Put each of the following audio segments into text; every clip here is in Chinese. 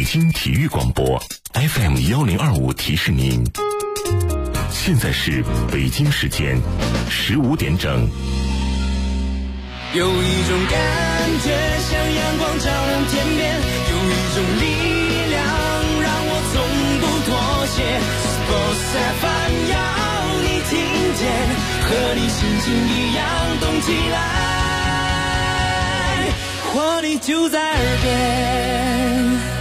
京体育广播 FM1025提示您，现在是北京时间15点整。 有一种感觉像阳光照亮天边，有一种力量让我从不妥协。Sports FM 要你听见，和你心情一样动起来，活力就在耳边。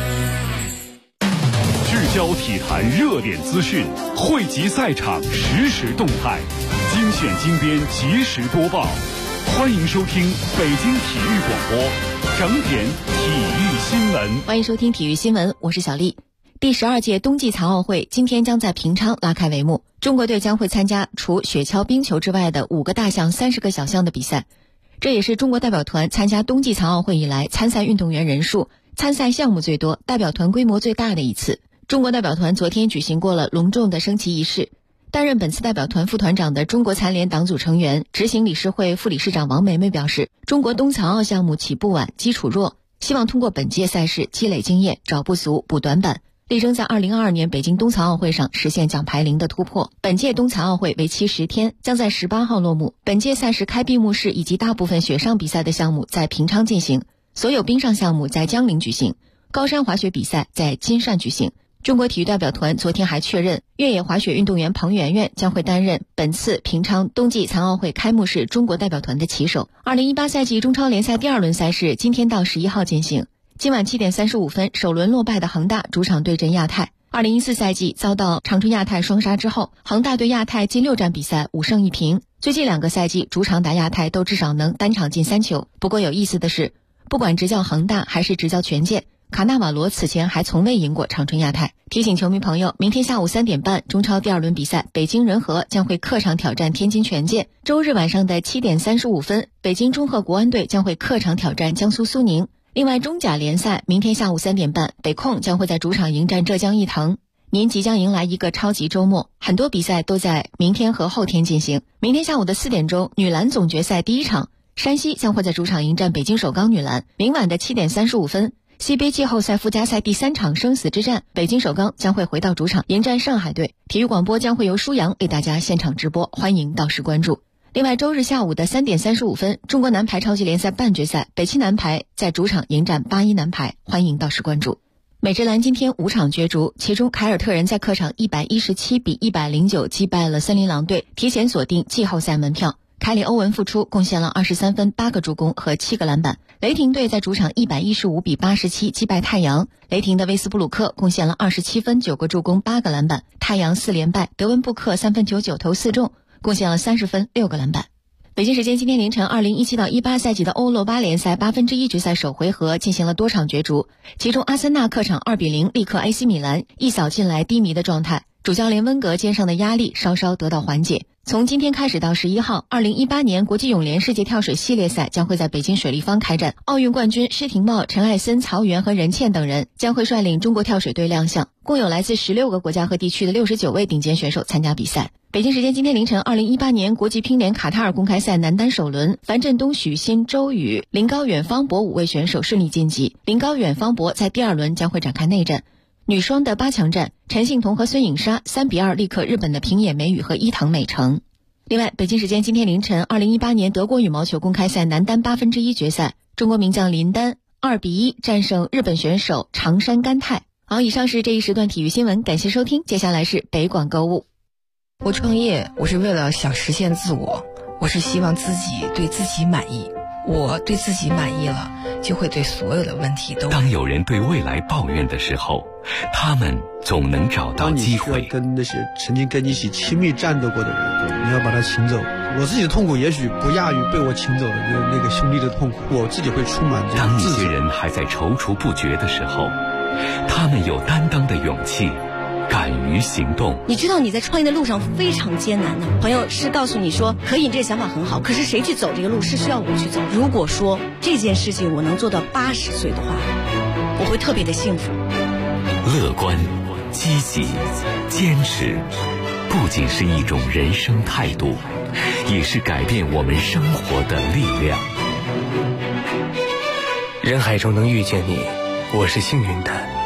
聚焦体坛热点资讯，汇集赛场实时动态，精选精编及时播报。欢迎收听北京体育广播整点体育新闻。 欢迎收听体育新闻，我是小丽。第12届冬季残奥会今天将在平昌拉开帷幕，中国队将会参加除雪橇、冰球之外的5个大项、30个小项的比赛。这也是中国代表团参加冬季残奥会以来参赛运动员人数、参赛项目最多、代表团规模最大的一次。中国代表团昨天举行过了隆重的升旗仪式。担任本次代表团副团长的中国残联党组成员、执行理事会副理事长王梅梅表示，中国冬残奥项目起步晚、基础弱，希望通过本届赛事积累经验，找不足、补短板，力争在2022年北京冬残奥会上实现奖牌零的突破。本届冬残奥会为期10天，将在18号落幕。本届赛事开闭幕式以及大部分雪上比赛的项目在平昌进行，所有冰上项目在江陵举行，高山滑雪比赛在金汕举行。中国体育代表团昨天还确认，越野滑雪运动员彭媛媛将会担任本次平昌冬季残奥会开幕式中国代表团的旗手。2018赛季中超联赛第2轮赛事今天到11号进行。今晚7点35分，首轮落败的恒大主场对阵亚泰。2014赛季遭到长春亚泰双杀之后，恒大对亚泰近6战比赛5胜1平，最近2个赛季主场打亚泰都至少能单场进3球。不过有意思的是，不管执教恒大还是执教权健，卡纳瓦罗此前还从未赢过长春亚泰。提醒球迷朋友，明天下午3点半，中超第2轮比赛，北京人和将会客场挑战天津权健。周日晚上的7点35分，北京中赫国安队将会客场挑战江苏苏宁。另外，中甲联赛明天下午3点半，北控将会在主场迎战浙江毅腾。您即将迎来一个超级周末，很多比赛都在明天和后天进行。明天下午的4点钟，女篮总决赛第1场，山西将会在主场迎战北京首钢女篮。明晚的7点35分，CBA 季后赛附加赛第3场生死之战，北京首钢将会回到主场迎战上海队。体育广播将会由舒阳给大家现场直播，欢迎到时关注。另外，周日下午的3点35分，中国男排超级联赛半决赛，北汽男排在主场迎战81男排，欢迎到时关注。美职篮今天5场角逐，其中凯尔特人在客场117比109击败了森林狼队，提前锁定季后赛门票。凯里·欧文复出，贡献了23分、8个助攻和7个篮板。雷霆队在主场115比87击败太阳，雷霆的威斯布鲁克贡献了27分、9个助攻、8个篮板。太阳4连败，德文布克3分球9投4中，贡献了30分、6个篮板。北京时间今天凌晨，2017到18赛季的欧罗巴联赛1/8决赛首回合进行了多场角逐，其中阿森纳客场2比0力克 AC 米兰，一扫进来低迷的状态，主教练温格肩上的压力稍稍得到缓解。从今天开始到11号，2018年国际泳联世界跳水系列赛将会在北京水立方开战，奥运冠军施廷懋、陈艾森、曹原和任茜等人将会率领中国跳水队亮相，共有来自16个国家和地区的69位顶尖选手参加比赛。北京时间今天凌晨，2018年国际乒联卡塔尔公开赛男单首轮，樊振东、许昕、周宇、林高远、方博5位选手顺利晋级，林高远、方博在第2轮将会展开内战。女双的8强战，陈幸同和孙颖莎3比2力克日本的平野美宇和伊藤美诚。另外，北京时间今天凌晨，2018年德国羽毛球公开赛男单1/8决赛，中国名将林丹2比1战胜日本选手长山干太。好，以上是这一时段体育新闻，感谢收听。接下来是北广购物。 我创业，我是为了想实现自我，我是希望自己对自己满意。我对自己满意了，就会对所有的问题都。 当有人对未来抱怨的时候，他们总能找到机会。 当你需要跟那些曾经跟你一起亲密战斗过的人，你要把他请走。我自己的痛苦也许不亚于被我请走的那个兄弟的痛苦，我自己会充满这种自责。 当一些人还在踌躇不决的时候，他们有担当的勇气，敢于行动。 你知道你在创业的路上非常艰难的，朋友是告诉你说可以，你这个想法很好，可是谁去走这个路是需要我去走。如果说这件事情我能做到80岁的话，我会特别的幸福。 乐观、积极、坚持，不仅是一种人生态度，也是改变我们生活的力量。 人海中能遇见你，我是幸运的。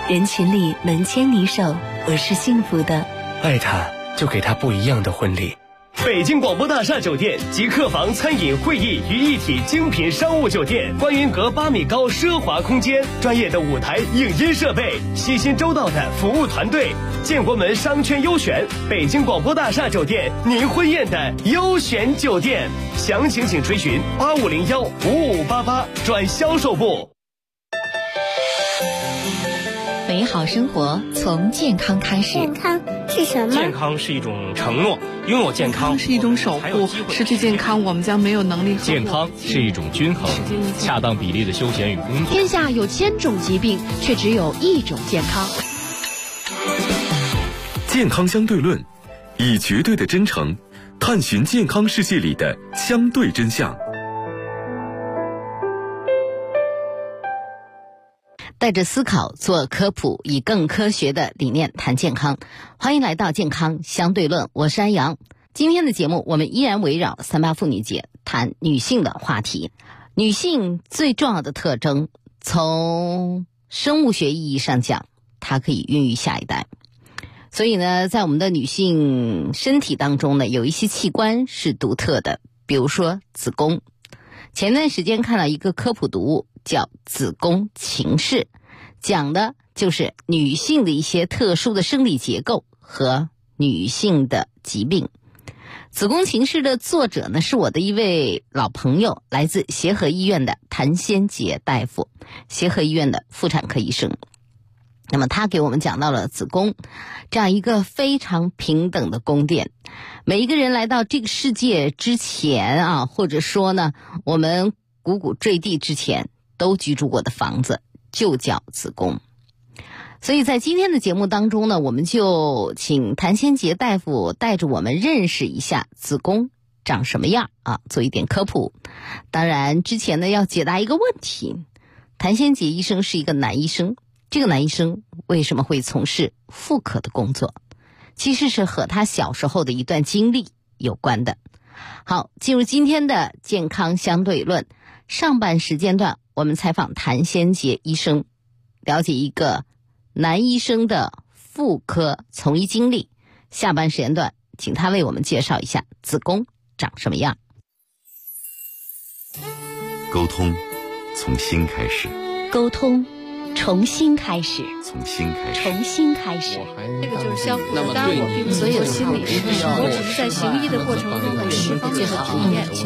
人群里能牵你手，我是幸福的。 爱他，就给他不一样的婚礼。 北京广播大厦酒店集客房、餐饮、会议于一体精品商务酒店，观云阁8米高奢华空间，专业的舞台影音设备，细心周到的服务团队，建国门商圈优选，北京广播大厦酒店，您婚宴的优选酒店。详情请垂询8501-5588转销售部。 美好生活从健康开始。 健康是什么？ 健康是一种承诺，拥有健康是一种守护，失去健康我们将没有能力。 健康是一种均衡、恰当比例的休闲与工作。 天下有1000种疾病，却只有一种健康。 健康相对论，以绝对的真诚探寻健康世界里的相对真相。 带着思考做科普，以更科学的理念谈健康。欢迎来到健康相对论，我是安阳。今天的节目我们依然围绕38妇女节谈女性的话题。女性最重要的特征，从生物学意义上讲，它可以孕育下一代。所以呢，在我们的女性身体当中呢，有一些器官是独特的，比如说子宫。前段时间看了一个科普读物，叫《子宫情事》，讲的就是女性的一些特殊的生理结构和女性的疾病。子宫情事的作者呢，是我的一位老朋友，来自协和医院的谭先杰大夫，协和医院的妇产科医生。那么他给我们讲到了子宫这样一个非常平等的宫殿。每一个人来到这个世界之前啊，或者说呢，我们汩汩坠地之前都居住过的房子就叫子宫。所以在今天的节目当中呢，我们就请谭先杰大夫带着我们认识一下子宫长什么样啊，做一点科普。当然之前呢要解答一个问题，谭先杰医生是一个男医生，这个男医生为什么会从事妇科的工作？其实是和他小时候的一段经历有关的。好，进入今天的健康相对论，上半时间段我们采访谭先杰医生，了解一个男医生的妇科从医经历。下半时间段请他为我们介绍一下子宫长什么样。 沟通从心开始， 沟通重新开始， 从心开始， 重新开始。 这个就是相互的。当然我并不所有心理师，我只是在行医的过程中的释放最好体验。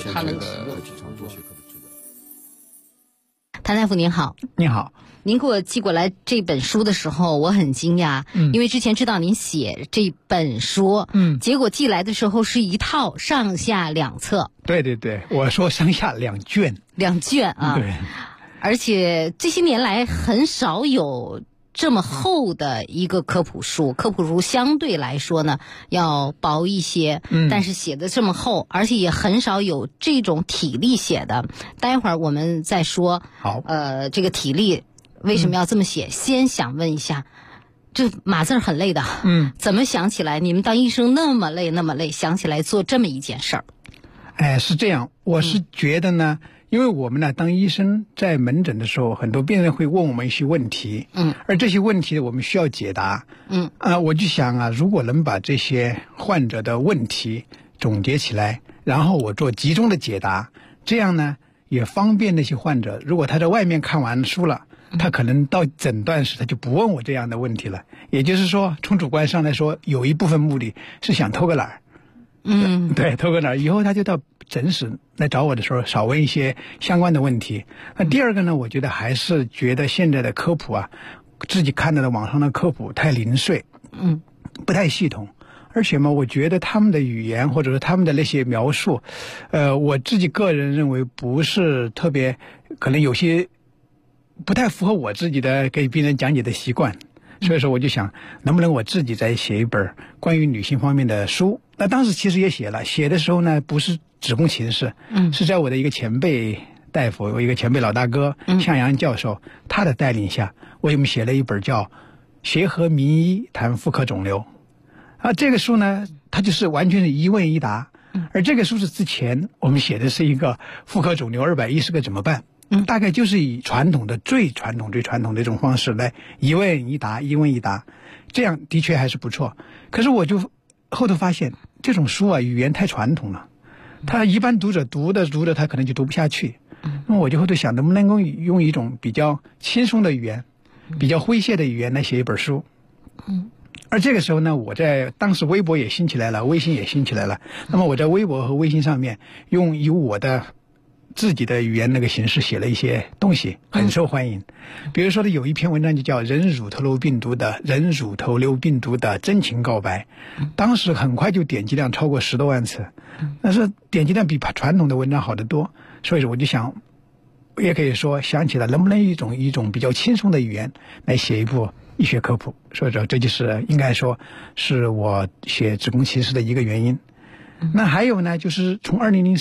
谭大夫您好。 您好。 您给我寄过来这本书的时候，我很惊讶，因为之前知道您写这本书，结果寄来的时候是一套上下2册。 对对对，我说上下2卷。2 卷啊。对。而且这些年来很少有这么厚的一个科普书，科普书相对来说呢要薄一些，但是写的这么厚，而且也很少有这种体力写的。待会儿我们再说。 好， 这个体力为什么要这么写？先想问一下，这码字很累的，怎么想起来？你们当医生那么累，想起来做这么一件事儿？ 是这样，我是觉得呢。因为我们呢，当医生在门诊的时候，很多病人会问我们一些问题，而这些问题我们需要解答，我就想啊，如果能把这些患者的问题总结起来，然后我做集中的解答，这样呢也方便那些患者。如果他在外面看完书了，他可能到诊断时他就不问我这样的问题了。也就是说，从主观上来说，有一部分目的是想偷个懒儿。对，偷个懒儿，以后他就到诊室来找我的时候少问一些相关的问题。那第二个呢，我觉得还是觉得现在的科普啊，自己看到的网上的科普太零碎，不太系统，而且嘛，我觉得他们的语言或者是他们的那些描述，我自己个人认为不是特别，可能有些不太符合我自己的给病人讲解的习惯。所以说我就想能不能我自己再写一本关于女性方面的书。那当时其实也写了，写的时候呢不是子宫情事，是在我的一个前辈大夫，我一个前辈老大哥向阳教授他的带领下，我们写了一本叫《协和名医谈妇科肿瘤》这个书呢它就是完全是一问一答，而这个书是之前我们写的是一个妇科肿瘤210个怎么办， 大概就是以最传统的一种方式来一问一答，这样的确还是不错。可是我就后头发现这种书啊，语言太传统了，他一般读者读着他可能就读不下去。那么我就后头想，能不能够用一种比较轻松的语言，比较诙谐的语言来写一本书。而这个时候呢，我在当时微博也兴起来了，微信也兴起来了。那么我在微博和微信上面以我的自己的语言那个形式写了一些东西，很受欢迎。比如说有一篇文章就叫人乳头瘤病毒的真情告白，当时很快就点击量超过10多万次，但是点击量比传统的文章好得多。所以说我就想，也可以说想起来能不能一种比较轻松的语言来写一部医学科普。所以说这就是应该说是我写子宫骑士的一个原因。那还有呢，就是从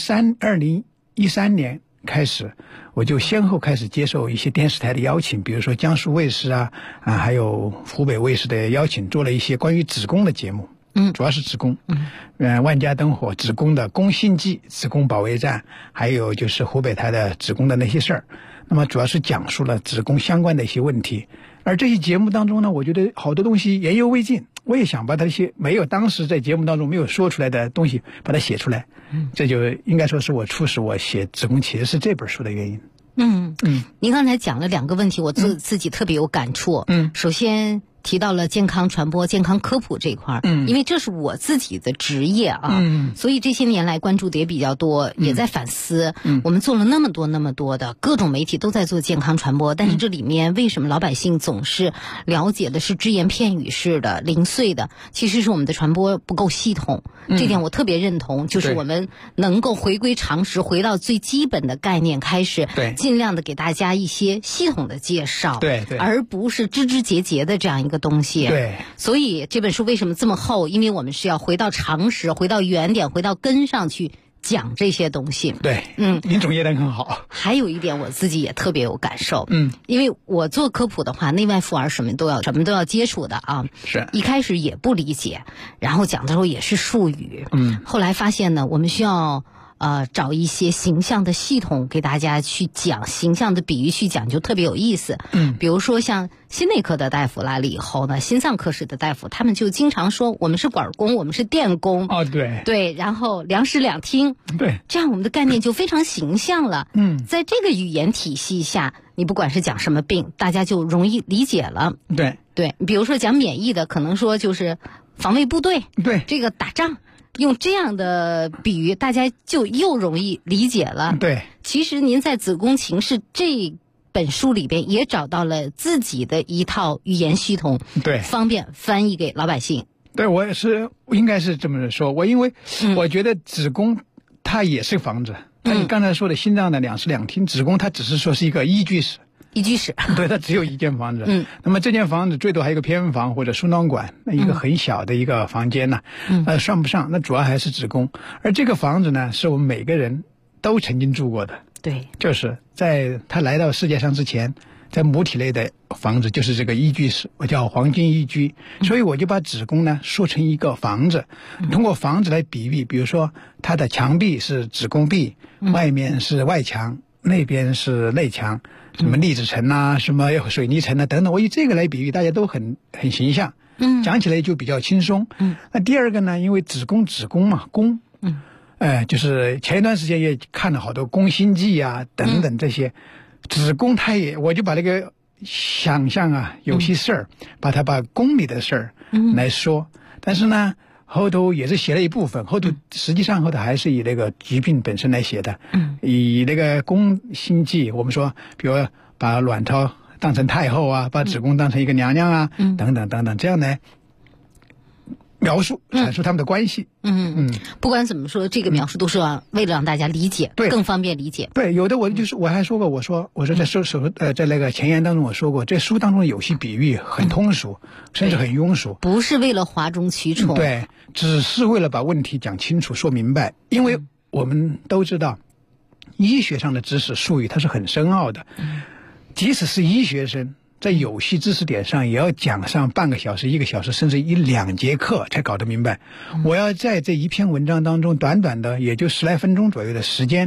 2013年开始，我就先后开始接受一些电视台的邀请，比如说江苏卫视还有湖北卫视的邀请，做了一些关于子宫的节目。主要是子宫，万家灯火子宫的宫心计、子宫保卫战，还有就是湖北台的子宫的那些事儿。那么主要是讲述了子宫相关的一些问题。而这些节目当中呢，我觉得好多东西言犹未尽，我也想把它一些当时在节目当中没有说出来的东西把它写出来。这就应该说是我促使我写《子宫骑士》这本书的原因。 您刚才讲了2个问题，我自己特别有感触。首先提到了健康传播、健康科普这一块，因为这是我自己的职业啊，所以这些年来关注的也比较多，也在反思。我们做了那么多的各种媒体都在做健康传播，但是这里面为什么老百姓总是了解的是只言片语式的、零碎的？其实是我们的传播不够系统。这点我特别认同，就是我们能够回归常识，回到最基本的概念开始，尽量的给大家一些系统的介绍，而不是枝枝节节的这样一个东西。所以这本书为什么这么厚？因为我们是要回到常识，回到原点，回到根上去讲这些东西。 您总结得很好。 还有一点我自己也特别有感受，因为我做科普的话，内外妇儿什么都要接触的啊。 是一开始也不理解，然后讲的时候也是术语。后来发现呢，我们需要找一些形象的系统给大家去讲，形象的比喻去讲，就特别有意思。比如说像心内科的大夫来了以后呢，心脏科室的大夫他们就经常说我们是管工，我们是电工。对，然后两室两厅。这样我们的概念就非常形象了。在这个语言体系下，你不管是讲什么病，大家就容易理解了。对，比如说讲免疫的，可能说就是防卫部队。这个打仗。用这样的比喻，大家就又容易理解了。其实您在《子宫骑士》这本书里边也找到了自己的一套语言系统，方便翻译给老百姓。 我也是应该是这么说。因为我觉得子宫它也是房子，你刚才说的心脏的两室两厅，子宫它只是说是一个依居室。对，它只有一间房子。那么这间房子最多还有一个偏房或者输卵管，那一个很小的一个房间呢，算不上。那主要还是子宫。而这个房子呢，是我们每个人都曾经住过的。就是在他来到世界上之前，在母体内的房子就是这个依居室，我叫黄金依居。所以我就把子宫呢说成一个房子，通过房子来比喻，比如说它的墙壁是子宫壁，外面是外墙，那边是内墙，什么粒子层什么水泥层等等，我以这个来比喻，大家都很形象。讲起来就比较轻松。那第二个呢，因为子宫嘛，宫，就是前一段时间也看了好多宫心计等等这些，子宫它也，我就把那个想象有些事儿，把宫里的事儿来说，但是呢。后头也是写了一部分，实际上后头还是以那个疾病本身来写的。以那个宫心计，我们说，比如把卵巢当成太后把子宫当成一个娘娘等等，这样来描述阐述他们的关系。 不管怎么说，这个描述都是为了让大家理解，更方便理解。 有的我还说过，我说在那个前言当中我说过，这书当中有些比喻很通俗，甚至很庸俗， 不是为了哗众取宠。 只是为了把问题讲清楚说明白。因为我们都知道医学上的知识术语它是很深奥的，即使是医学生在有些知识点上也要讲上半个小时、1个小时，甚至1-2节课才搞得明白。我要在这一篇文章当中短短的也就10来分钟左右的时间，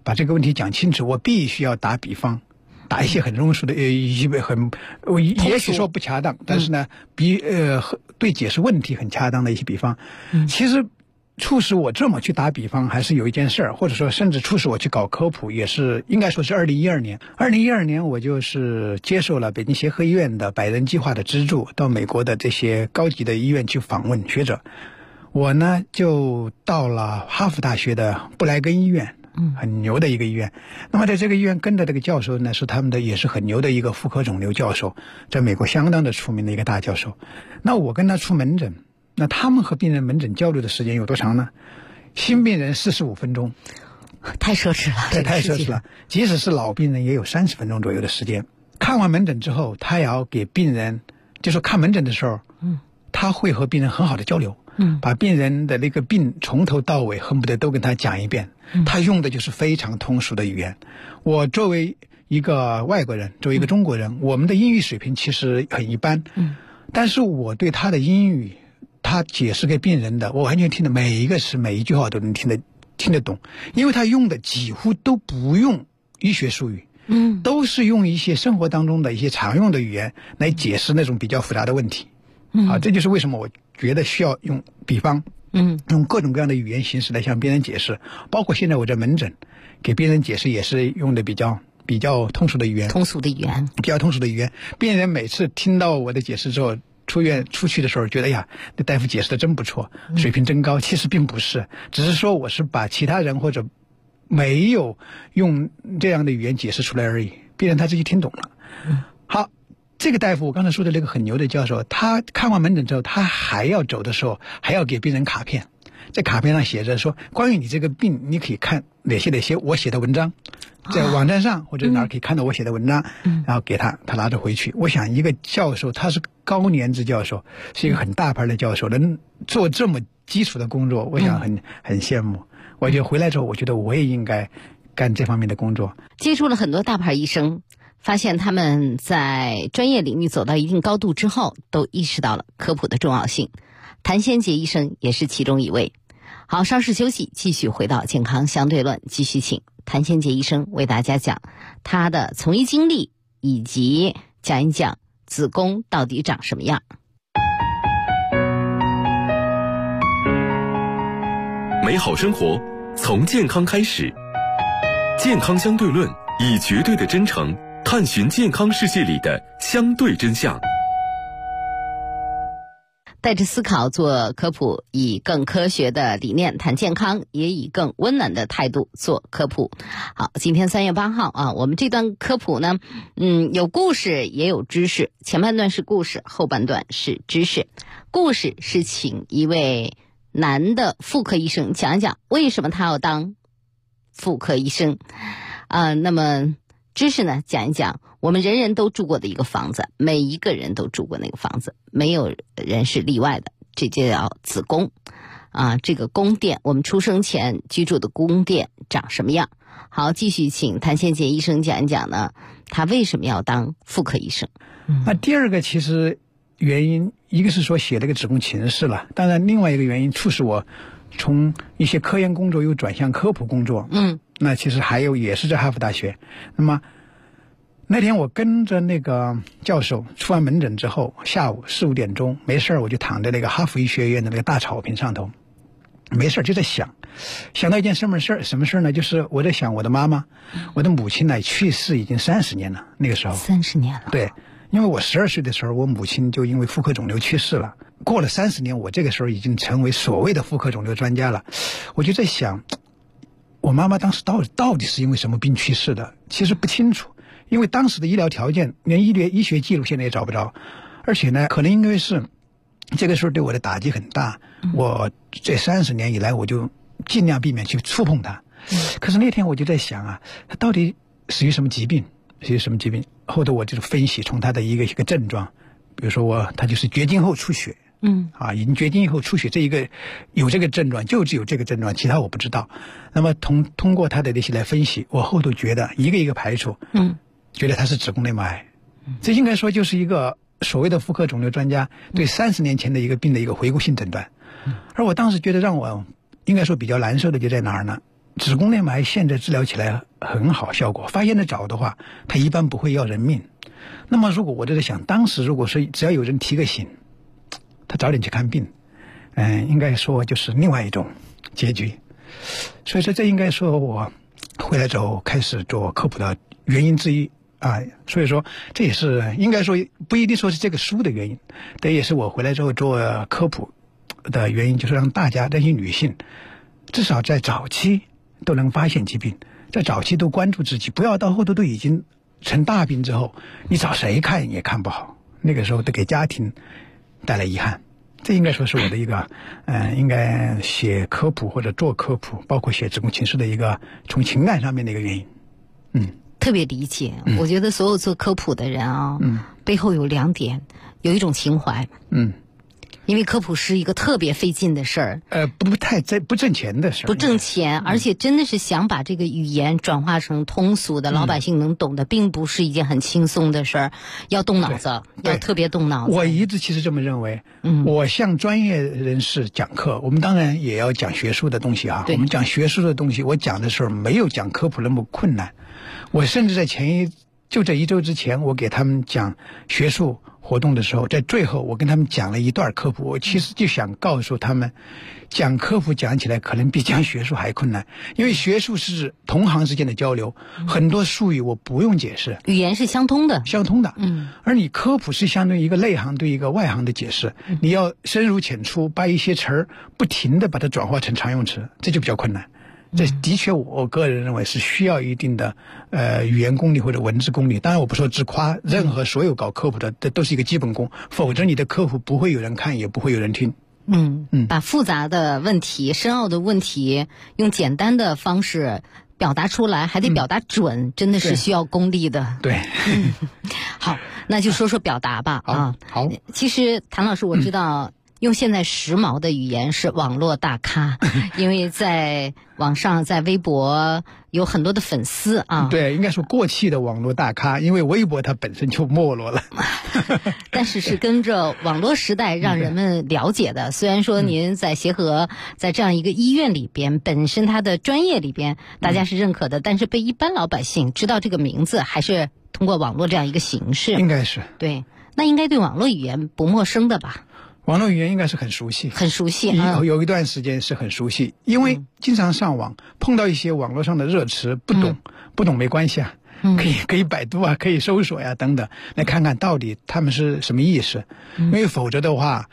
把这个问题讲清楚，我必须要打比方，打一些很庸俗的也许说不恰当，但是呢，对解释问题很恰当的一些比方。其实促使我这么去打比方，还是有一件事儿，或者说甚至促使我去搞科普，也是应该说是2012年。2012年我就是接受了北京协和医院的百人计划的资助，到美国的这些高级的医院去访问学者。我呢就到了哈佛大学的布莱根医院，很牛的一个医院。那么在这个医院跟着这个教授呢，是他们的也是很牛的一个妇科肿瘤教授，在美国相当的出名的一个大教授。那我跟他出门诊，那他们和病人门诊交流的时间有多长呢？新病人45分钟， 太奢侈了。 对，太奢侈了。即使是老病人也有30分钟左右的时间。看完门诊之后，他也要给病人，就说看门诊的时候，他会和病人很好的交流。把病人的那个病从头到尾恨不得都跟他讲一遍。他用的就是非常通俗的语言。我作为一个外国人，作为一个中国人，我们的英语水平其实很一般。但是我对他的英语，他解释给病人的，我完全听得每一个词每一句话都能听得懂，因为他用的几乎都不用医学术语。都是用一些生活当中的一些常用的语言来解释那种比较复杂的问题。这就是为什么我觉得需要用比方，用各种各样的语言形式来向病人解释。包括现在我在门诊给病人解释也是用的比较通俗的语言，比较通俗的语言。病人每次听到我的解释之后，出去的时候觉得呀，那大夫解释的真不错，水平真高。其实并不是，只是说我是把其他人或者没有用这样的语言解释出来而已，病人他自己听懂了。好，这个大夫我刚才说的那个很牛的教授，他看完门诊之后，他还要走的时候还要给病人卡片，在卡片上写着说关于你这个病你可以看哪些我写的文章，在网站上或者哪儿可以看到我写的文章，然后给他拿着回去。我想一个教授，他是高年制教授，是一个很大牌的教授，能做这么基础的工作，我想很羡慕。我觉得回来之后，我觉得我也应该干这方面的工作。 接触了很多大牌医生，发现他们在专业领域走到一定高度之后，都意识到了科普的重要性。谭先杰医生也是其中一位。好，稍事休息，继续回到健康相对论，继续请谭先杰医生为大家讲他的从医经历，以及讲一讲子宫到底长什么样。 美好生活从健康开始，健康相对论以绝对的真诚探寻健康世界里的相对真相。 带着思考做科普，以更科学的理念谈健康，也以更温暖的态度做科普。好，今天3月8号啊，我们这段科普呢，有故事也有知识，前半段是故事，后半段是知识。故事是请一位男的妇科医生讲一讲为什么他要当妇科医生。那么知识呢，讲一讲我们人人都住过的一个房子，每一个人都住过那个房子，没有人是例外的，这就叫子宫这个宫殿，我们出生前居住的宫殿长什么样。好，继续请谭先杰医生讲一讲呢，他为什么要当妇科医生。 那第二个其实原因，一个是说写了个子宫情事了，当然另外一个原因促使我从一些科研工作又转向科普工作。那其实还有也是在哈佛大学。那么那天我跟着那个教授出完门诊之后，下午4、5点钟没事我就躺在那个哈佛医学院的那个大草坪上头，没事就在想到一件什么事呢？就是我在想我的妈妈，我的母亲呢去世已经30年了。那个时候 30年了。 对，因为我12岁的时候，我母亲就因为妇科肿瘤去世了。过了30年，我这个时候已经成为所谓的妇科肿瘤专家了。我就在想，我妈妈当时到底是因为什么病去世的？其实不清楚，因为当时的医疗条件连医学记录现在也找不着，而且呢，可能因为是这个事儿对我的打击很大，我这30年以来我就尽量避免去触碰它。可是那天我就在想它到底属于什么疾病？后头我就分析从它的一个症状，比如说它就是绝经后出血。已经绝经以后出血，这一个有这个症状，就只有这个症状，其他我不知道。那么通过他的这些来分析，我后头觉得一个一个排除，觉得他是子宫内膜癌。这应该说就是一个所谓的妇科肿瘤专家对30年前的一个病的一个回顾性诊断。而我当时觉得让我应该说比较难受的就在哪儿呢？ 子宫内膜癌现在治疗起来很好，效果发现的早的话，它一般不会要人命。那么如果我就在想，当时如果说只要有人提个醒，他早点去看病，应该说就是另外一种结局。所以说这应该说我回来之后开始做科普的原因之一啊。所以说这也是应该说不一定说是这个书的原因，这也是我回来之后做科普的原因，就是让大家这些女性至少在早期都能发现疾病，在早期都关注自己，不要到后头都已经成大病之后，你找谁看也看不好，那个时候都给家庭带来遗憾。这应该说是我的一个应该写科普或者做科普，包括写子宫情事的一个从情感上面的一个原因。 特别理解。我觉得所有做科普的人啊，背后有2点，有一种情怀。因为科普是一个特别费劲的事儿， 不挣钱的事儿， 不挣钱，而且真的是想把这个语言转化成通俗的老百姓能懂的，并不是一件很轻松的事儿，要动脑子，要特别动脑子。 我一直其实这么认为。我向专业人士讲课，我们当然也要讲学术的东西啊。我们讲学术的东西，我讲的时候没有讲科普那么困难。我甚至在就这1周之前，我给他们讲学术活动的时候，在最后我跟他们讲了一段科普。我其实就想告诉他们，讲科普讲起来可能比讲学术还困难，因为学术是同行之间的交流，很多术语我不用解释， 语言是相通的。 而你科普是相对于一个内行对一个外行的解释，你要深入浅出，把一些词儿不停地把它转化成常用词，这就比较困难。这的确我个人认为是需要一定的语言功力或者文字功力。当然我不说自夸，任何所有搞科普的这都是一个基本功，否则你的科普不会有人看，也不会有人听。 把复杂的问题、深奥的问题用简单的方式表达出来，还得表达准，真的是需要功力的。 对。 好，那就说说表达吧。 好。 其实谭老师，我知道用现在时髦的语言是网络大咖，因为在网上在微博有很多的粉丝啊。 对，应该说过气的网络大咖，因为微博它本身就没落了。 但是是跟着网络时代让人们了解的。虽然说您在协和在这样一个医院里边，本身它的专业里边大家是认可的，但是被一般老百姓知道这个名字还是通过网络这样一个形式。 应该是。 对，那应该对网络语言不陌生的吧？ 网络语言应该是很熟悉，有一段时间是很熟悉，因为经常上网碰到一些网络上的热词，不懂没关系啊，可以百度啊，可以搜索呀等等，来看看到底他们是什么意思。因为否则的话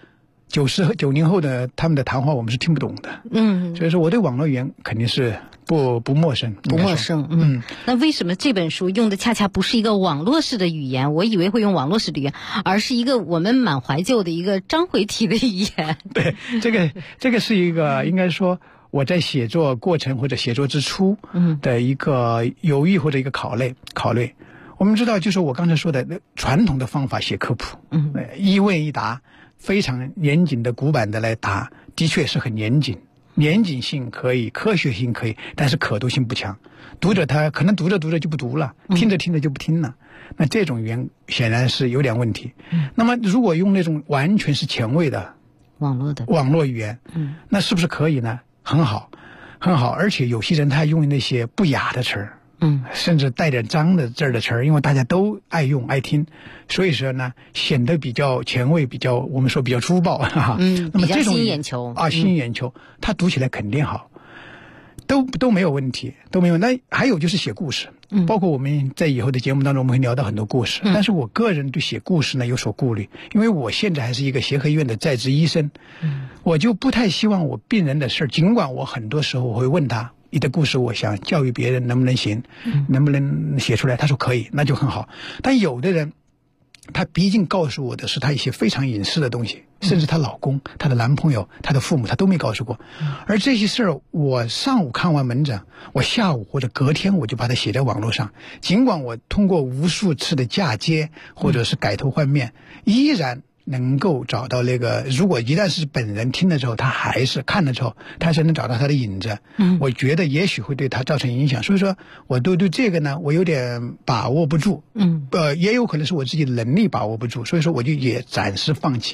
，90后的他们的谈话我们是听不懂的。所以说我对网络语言肯定是不陌生。 不陌生。那为什么这本书用的恰恰不是一个网络式的语言？我以为会用网络式的语言，而是一个我们蛮怀旧的一个章回体的语言。 对，这个是一个应该说我在写作过程或者写作之初的一个犹豫或者一个考虑。我们知道，就是我刚才说的传统的方法写科普，一问一答，非常严谨的古板的来答，的确是很严谨。严谨性可以，科学性可以，但是可读性不强。读者他可能读着就不读了，听着就不听了。那这种语言显然是有点问题。那么如果用那种完全是前卫的网络语言，那是不是可以呢？很好。而且有些人他用那些不雅的词儿，甚至带点脏的字儿的词儿，因为大家都爱用爱听，所以说呢显得比较前卫，我们说比较粗暴。那么这种吸引眼球吸引眼球，他读起来肯定好，都没有问题，都没有。那还有就是写故事，包括我们在以后的节目当中我们会聊到很多故事，但是我个人对写故事呢有所顾虑，因为我现在还是一个协和医院的在职医生，我就不太希望我病人的事儿，尽管我很多时候我会问他，你的故事我想教育别人能不能行，能不能写出来，他说可以，那就很好。但有的人他毕竟告诉我的是他一些非常隐私的东西，甚至她老公、她的男朋友、她的父母他都没告诉过。而这些事儿我上午看完门诊，我下午或者隔天我就把它写在网络上，尽管我通过无数次的嫁接或者是改头换面，依然能够找到那个，如果一旦是本人听了之后，他还是看了之后，他还是能找到他的影子。我觉得也许会对他造成影响，所以说我对这个呢，我有点把握不住。也有可能是我自己的能力把握不住，所以说我就也暂时放弃。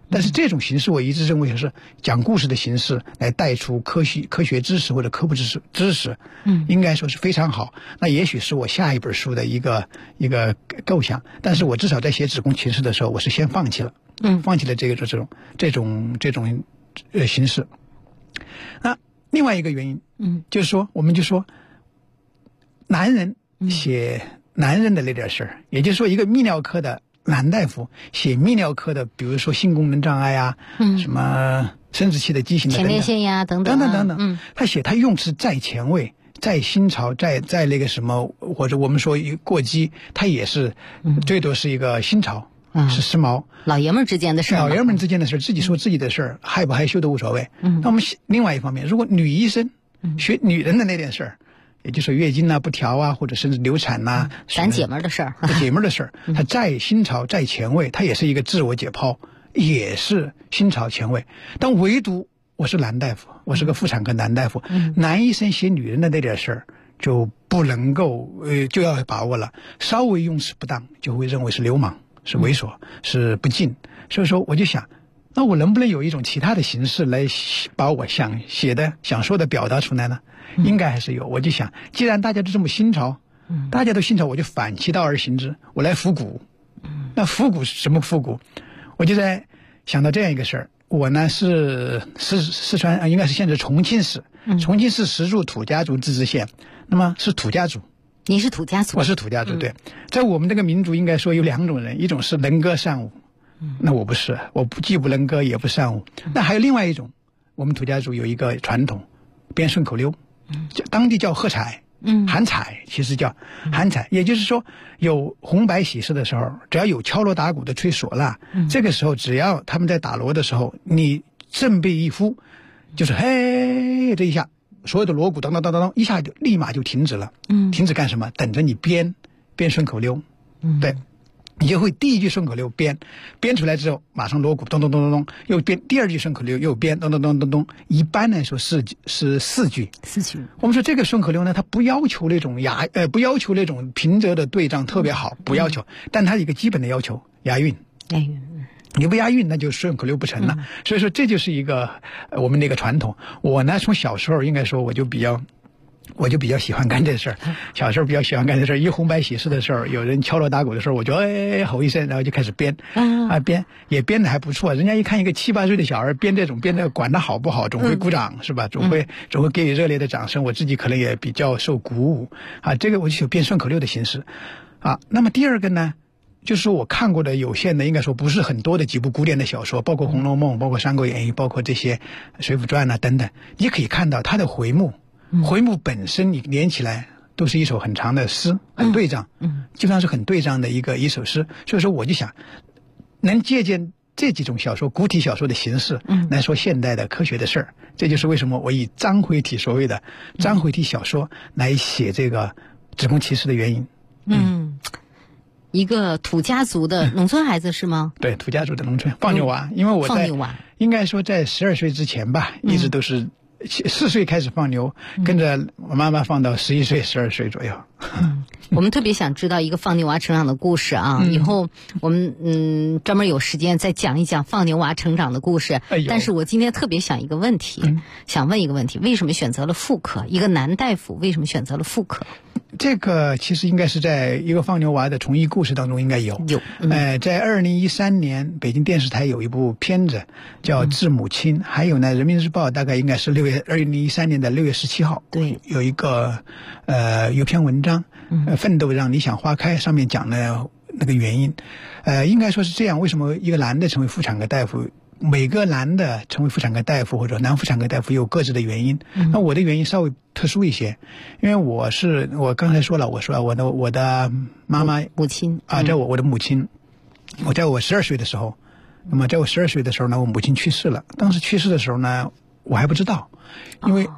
但是这种形式我一直认为是讲故事的形式来带出科学知识或者科普知识，应该说是非常好。那也许是我下一本书的一个构想，但是我至少在写子宫骑士的时候，我是先放弃了，放弃了这种形式。那另外一个原因，就是说我们就说男人写男人的那点事儿，也就是说一个泌尿科的男大夫写泌尿科的，比如说性功能障碍啊，什么生殖器的畸形的前列腺呀等等， 他用词再前卫，再新潮，在那个什么，或者我们说过激，他也是最多是一个新潮，是时髦。 老爷们之间的事儿， 老爷们之间的事儿，自己说自己的事儿，害不害羞都无所谓。那我们另外一方面，如果女医生学女人的那点事儿，也就是说月经啊不调啊，或者甚至流产呐， 咱姐们的事儿， 姐们的事儿，他再新潮再前卫，他也是一个自我解剖，也是新潮前卫。但唯独我是男大夫，我是个妇产科男大夫，男医生写女人的那点事儿就不能够就要把握了，稍微用词不当就会认为是流氓，是猥琐，是不敬。所以说我就想，那我能不能有一种其他的形式来把我想写的想说的表达出来呢？应该还是有。我就想，既然大家都这么新潮，大家都新潮，我就反其道而行之，我来复古。那复古是什么复古？我就在想到这样一个事儿。我呢是四川，应该是现在重庆市，重庆市石柱土家族自治县，那么是土家族。 你是土家族？ 我是土家族，对。在我们这个民族应该说有两种人，一种是能歌善舞，那我不是，我既不能歌也不善舞。那还有另外一种，我们土家族有一个传统，编顺口溜，当地叫喝彩。喊彩其实叫喊彩，也就是说有红白喜事的时候，只要有敲锣打鼓的吹唢呐，这个时候只要他们在打锣的时候，你振臂一呼，就是嘿这一下，所有的锣鼓当当当当当一下就立马就停止了。停止干什么？等着你编顺口溜。对，你就会第一句顺口溜编出来之后，马上锣鼓咚咚咚咚咚，又编第二句顺口溜，又编咚咚咚咚咚。一般来说是四句。我们说这个顺口溜呢，它不要求那种不要求那种平仄的对仗特别好，不要求，但它有一个基本的要求，押韵。你不押韵，那就顺口溜不成了。所以说这就是一个我们的一个传统。我呢，从小时候应该说我就比较喜欢干这事儿，小时候比较喜欢干这事儿。一红白喜事的时候，有人敲锣打鼓的时候，我就吼一声，然后就开始编编的还不错。人家一看一个7、8岁的小孩编这种编的，管他好不好，总会鼓掌，是吧？总会给予热烈的掌声。我自己可能也比较受鼓舞啊。这个我就有编顺口溜的形式啊。那么第二个呢，就是说我看过的有限的，应该说不是很多的几部古典的小说，包括《红楼梦》，包括《三国演义》，包括这些《水浒传》啊等等，你可以看到它的回目本身你连起来都是一首很长的诗，很对仗，基本上是很对仗的一首诗。所以说我就想能借鉴这几种小说古体小说的形式来说现代的科学的事儿。这就是为什么我以章回体所谓的章回体小说来写这个子宫骑士的原因。 一个土家族的农村孩子是吗？ 对，土家族的农村放牛娃。因为我在应该说在12岁之前吧，一直都是4岁开始放牛，跟着我妈妈放到11岁、12岁左右。 我们特别想知道一个放牛娃成长的故事啊！以后我们专门有时间再讲一讲放牛娃成长的故事。但是我今天特别想一个问题，想问一个问题：为什么选择了妇科？一个男大夫为什么选择了妇科？ 这个其实应该是在一个放牛娃的从医故事当中应该有。在2013年北京电视台有一部片子叫《致母亲》，还有呢，人民日报大概应该是2013年的6月17号， 对， 有一个有篇文章，奋斗让理想花开，上面讲了那个原因。应该说是这样，为什么一个男的成为妇产科大夫？每个男的成为妇产科大夫或者男妇产科大夫有各自的原因。那我的原因稍微特殊一些，因为我刚才说了，我说我的妈妈母亲啊，我的母亲，我在我12岁的时候，那么在我12岁的时候呢，我母亲去世了。当时去世的时候呢，我还不知道，因为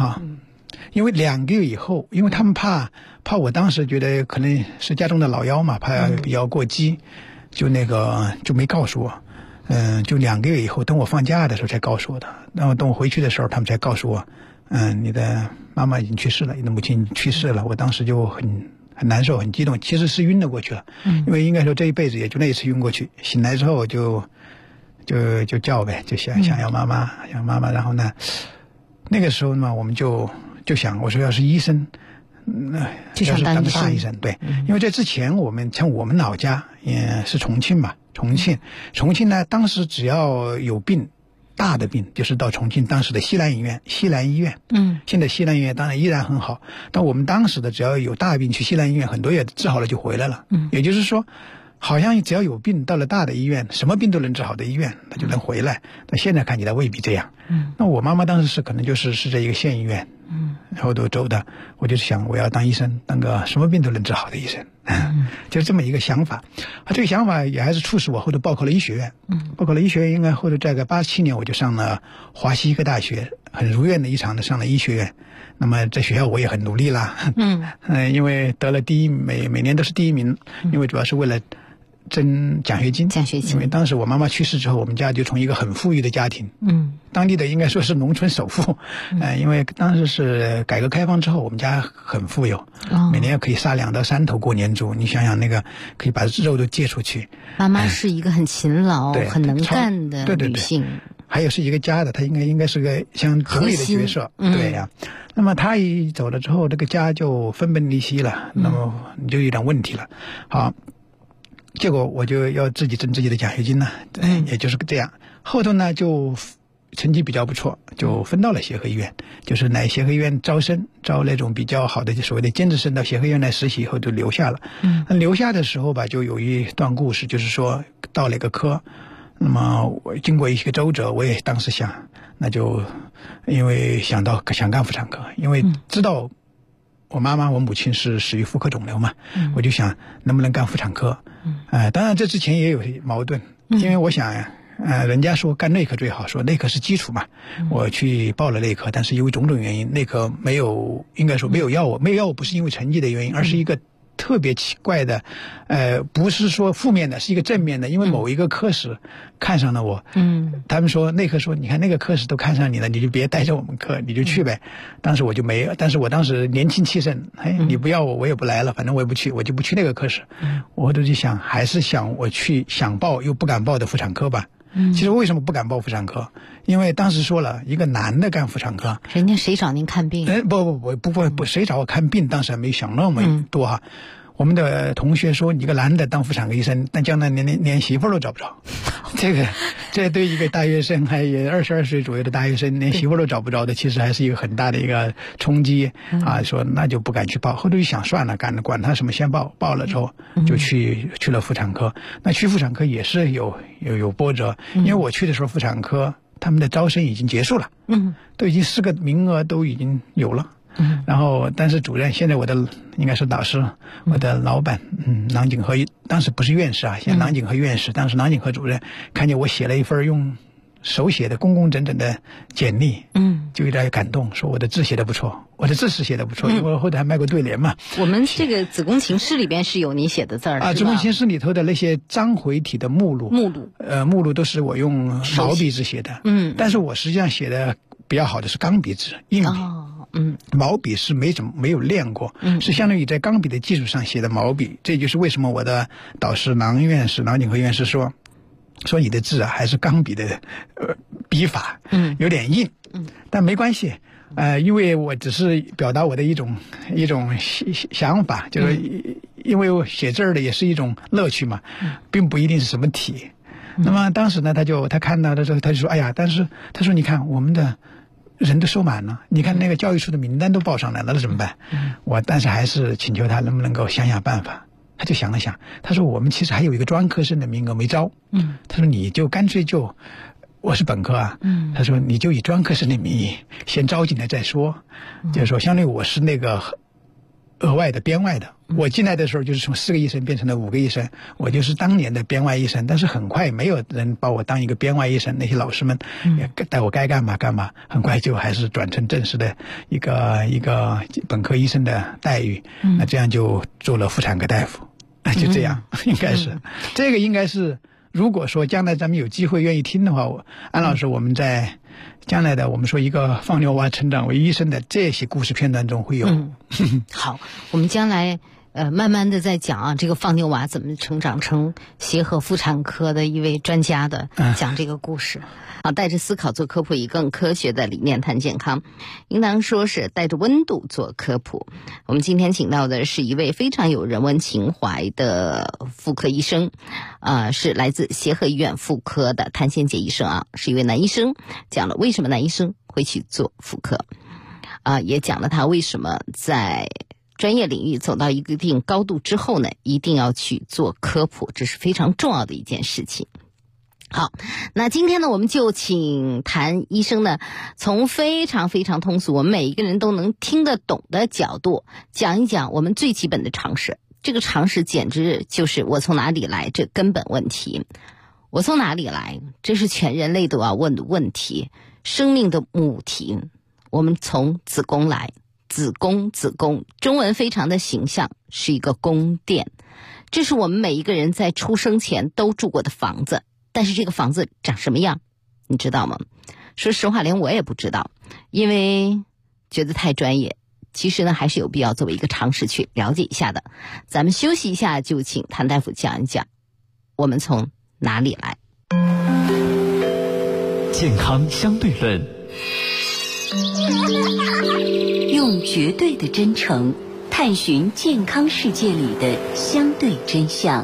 2个月以后，因为他们怕我当时觉得可能是家中的老幺嘛，怕比较过激，就没告诉我。就2个月以后，等我放假的时候才告诉我的。然后等我回去的时候，他们才告诉我，你的妈妈已经去世了，你的母亲去世了。我当时就很难受，很激动，其实是晕了过去了。因为应该说这一辈子也就那一次晕过去，醒来之后就就叫呗，就想要妈妈，想妈妈。然后呢，那个时候呢，我们就想，我说要是医生， 就想当大医生。对，因为在之前我们老家也是重庆嘛，重庆呢，当时只要有病。大的病就是到重庆当时的西南医院，现在西南医院当然依然很好，但我们当时的只要有大病去西南医院，很多也治好了就回来了。也就是说，好像只要有病到了大的医院，什么病都能治好的医院，他就能回来。但现在看起来未必这样。那我妈妈当时可能是这一个县医院，然后都走的，我就想我要当医生，当个什么病都能治好的医生。就这么一个想法。这个想法也还是促使我后头报考了医学院。报考了医学院，应该后头在个87年我就上了华西医科大学，很如愿的一场的上了医学院。那么在学校我也很努力啦。因为得了第一，每年都是第一名，因为主要是为了争奖学金。因为当时我妈妈去世之后，我们家就从一个很富裕的家庭，当地的应该说是农村首富，因为当时是改革开放之后，我们家很富有，每年可以杀2到3头过年猪。你想想那个可以把肉都借出去。 妈妈是一个很勤劳、很能干的女性。 还有是一个家的，她应该是个像总理的角色。对呀。那么她一走了之后，这个家就分崩离析了，那么你就有点问题了。好。结果我就要自己挣自己的奖学金了，也就是这样。后头呢，就成绩比较不错，就分到了协和医院，就是来协和医院招那种比较好的所谓的兼职生到协和医院来实习以后就留下了。那留下的时候吧，就有一段故事，就是说到了一个科，那么我经过一些周折，我也当时想，那就因为想干妇产科，因为知道我母亲是死于妇科肿瘤嘛，我就想能不能干妇产科。当然这之前也有矛盾，因为我想人家说干内科最好，说内科是基础嘛。我去报了内科，但是因为种种原因，内科应该说没有要我不是因为成绩的原因，而是一个特别奇怪的，不是说负面的，是一个正面的，因为某一个科室看上了我。他们说内科说，你看那个科室都看上你了，你就别带着我们科，你就去呗。当时我就没有，但是我当时年轻气盛，你不要我也不来了，反正我也不去，我就不去那个科室。我就想，还是想我去想报又不敢报的妇产科吧。其实为什么不敢报妇产科？因为当时说了一个男的干妇产科， 人家谁找您看病？ 不，谁找我看病？当时还没想那么多哈。我们的同学说，你一个男的当妇产科医生，但将来连媳妇都找不着。这对一个大学生，还有22岁左右的大学生，连媳妇都找不着的，其实还是一个很大的一个冲击啊。说那就不敢去报，后头就想算了，管他什么，先报了之后就去了妇产科。那去妇产科也是有波折，因为我去的时候妇产科他们的招生已经结束了，都已经4个名额都已经有了。然后但是主任现在我的应该是导师，我的老板郎景和，当时不是院士啊，现在郎景和院士，当时郎景和主任看见我写了一份用手写的工工整整的简历，就有点感动，说我的字写的不错，我的字是写的不错，因为我后头还卖过对联嘛。 我们这个子宫情诗里边是有你写的字儿啊，子宫情诗里头的那些章回体的目录都是我用毛笔字写的，但是我实际上写的比较好的是钢笔字，硬笔。毛笔是没有练过，是相当于在钢笔的基础上写的毛笔。这就是为什么我的导师郎景和院士说你的字啊还是钢笔的笔法，有点硬，但没关系，因为我只是表达我的一种想法，就是因为我写字的也是一种乐趣嘛，并不一定是什么体。那么当时呢，他看到的时候，他就说，哎呀，但是他说你看我们的人都收满了，你看那个教育处的名单都报上来了，那怎么办？但是还是请求他能不能够想想办法。他就想了想，他说我们其实还有一个专科生的名额没招，他说你就干脆我是本科啊，他说你就以专科生的名义先招进来再说，就是说相当于我是那个额外的编外的。我进来的时候就是从4个医生变成了5个医生，我就是当年的编外医生，但是很快没有人把我当一个编外医生，那些老师们也带我该干嘛干嘛，很快就还是转成正式的一个本科医生的待遇，那这样就做了妇产科大夫，就这样，应该是这个应该是，如果说将来咱们有机会愿意听的话，安老师我们在将来的我们说一个放牛娃成长为医生的这些故事片段中会有。 好，我们将来慢慢的在讲啊，这个放牛娃怎么成长成协和妇产科的一位专家的讲这个故事。好，带着思考做科普，以更科学的理念谈健康，应当说是带着温度做科普。我们今天请到的是一位非常有人文情怀的妇科医生，是来自协和医院妇科的谭先杰医生啊，是一位男医生，讲了为什么男医生会去做妇科，也讲了他为什么在专业领域走到一定高度之后呢，一定要去做科普，这是非常重要的一件事情。好，那今天呢，我们就请谭医生呢，从非常非常通俗，我们每一个人都能听得懂的角度，讲一讲我们最基本的常识。这个常识简直就是我从哪里来这根本问题。我从哪里来，这是全人类都要问的问题，生命的母题。我们从子宫来，子宫，中文非常的形象，是一个宫殿。这是我们每一个人在出生前都住过的房子。但是这个房子长什么样你知道吗？说实话连我也不知道，因为觉得太专业，其实呢还是有必要作为一个常识去了解一下的。咱们休息一下，就请谭大夫讲一讲我们从哪里来。 健康相对论， 用绝对的真诚探寻健康世界里的相对真相。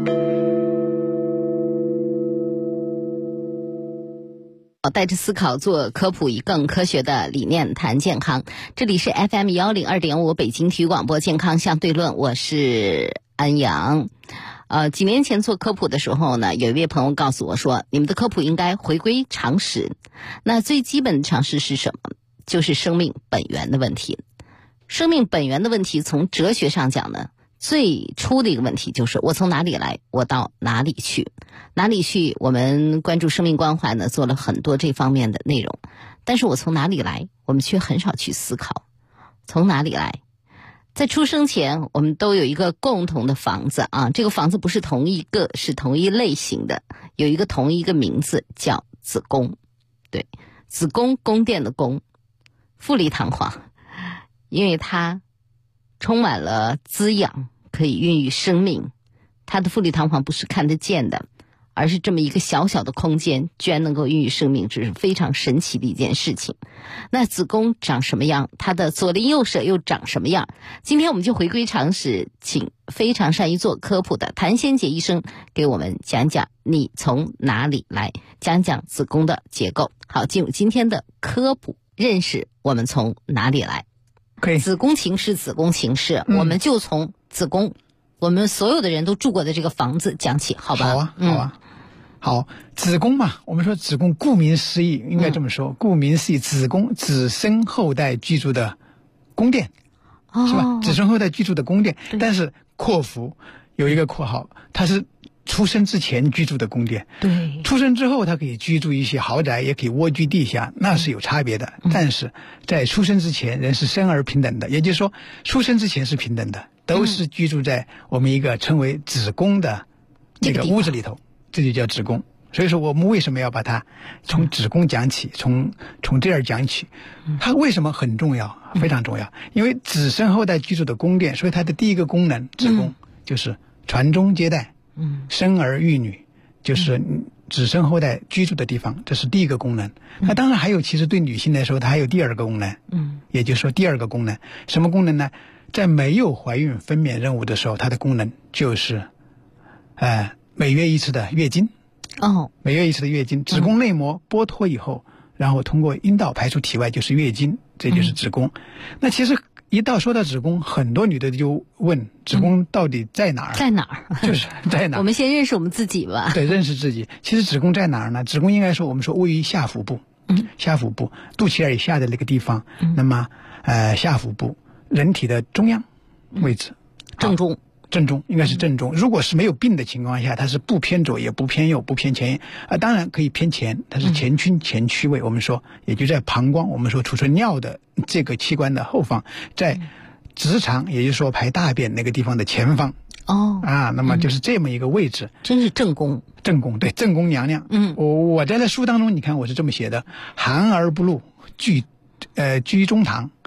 带着思考做科普，以更科学的理念谈健康。这里是 FM 102.5北京体育广播健康相对论，我是安阳。几年前做科普的时候呢，有一位朋友告诉我说，你们的科普应该回归常识。那最基本的常识是什么？就是生命本源的问题。生命本源的问题，从哲学上讲呢，最初的一个问题就是我从哪里来，我到哪里去。哪里去，我们关注生命关怀呢，做了很多这方面的内容。但是我从哪里来，我们却很少去思考。从哪里来，在出生前我们都有一个共同的房子啊，这个房子不是同一个，是同一类型的，有一个同一个名字叫子宫。对，子宫，宫殿的宫，富丽堂皇，因为它充满了滋养，可以孕育生命。它的富丽堂皇不是看得见的，而是这么一个小小的空间居然能够孕育生命，这是非常神奇的一件事情。那子宫长什么样，它的左邻右舍又长什么样？今天我们就回归常识，请非常善于做科普的谭先杰医生给我们讲讲你从哪里来，讲讲子宫的结构。好，进入今天的科普，认识我们从哪里来。 可以， 子宫情事，我们就从子宫，我们所有的人都住过的这个房子讲起，好吧？ 好啊。好，子宫嘛，我们说子宫顾名思义，应该这么说，顾名思义，子宫子孙后代居住的宫殿，是吧？子孙后代居住的宫殿，但是括弧有一个括号，它是出生之前居住的宫殿。 对， 出生之后它可以居住一些豪宅，也可以蜗居地下，那是有差别的。但是在出生之前，人是生而平等的，也就是说，出生之前是平等的，都是居住在我们一个称为子宫的这个屋子里头。这就叫子宫。所以说我们为什么要把它从子宫讲起，从这儿讲起，它为什么很重要，非常重要？因为子孙后代居住的宫殿，所以它的第一个功能，子宫就是传宗接代，生儿育女，就是子孙后代居住的地方，这是第一个功能。那当然还有，其实对女性来说它还有第二个功能，也就是说第二个功能什么功能呢？在没有怀孕分娩任务的时候，它的功能就是每月一次的月经。每月一次的月经，子宫内膜剥脱以后，然后通过阴道排出体外，就是月经，这就是子宫。那其实说到子宫，很多女的就问子宫到底在哪儿？ 在哪儿？ 就是在哪儿？ 我们先认识我们自己吧。 对，认识自己。其实子宫在哪儿呢？子宫应该说我们说位于下腹部，下腹部肚脐眼以下的那个地方。那么下腹部人体的中央位置，正中应该是正中。如果是没有病的情况下，它是不偏左也不偏右不偏前，当然可以偏前，它是前区位。我们说也就在膀胱，我们说储存尿的这个器官的后方，在直肠也就是说排大便那个地方的前方。那么就是这么一个位置。 真是正宫， 对，正宫娘娘。我在那书当中，你看我是这么写的：含而不露，居中堂，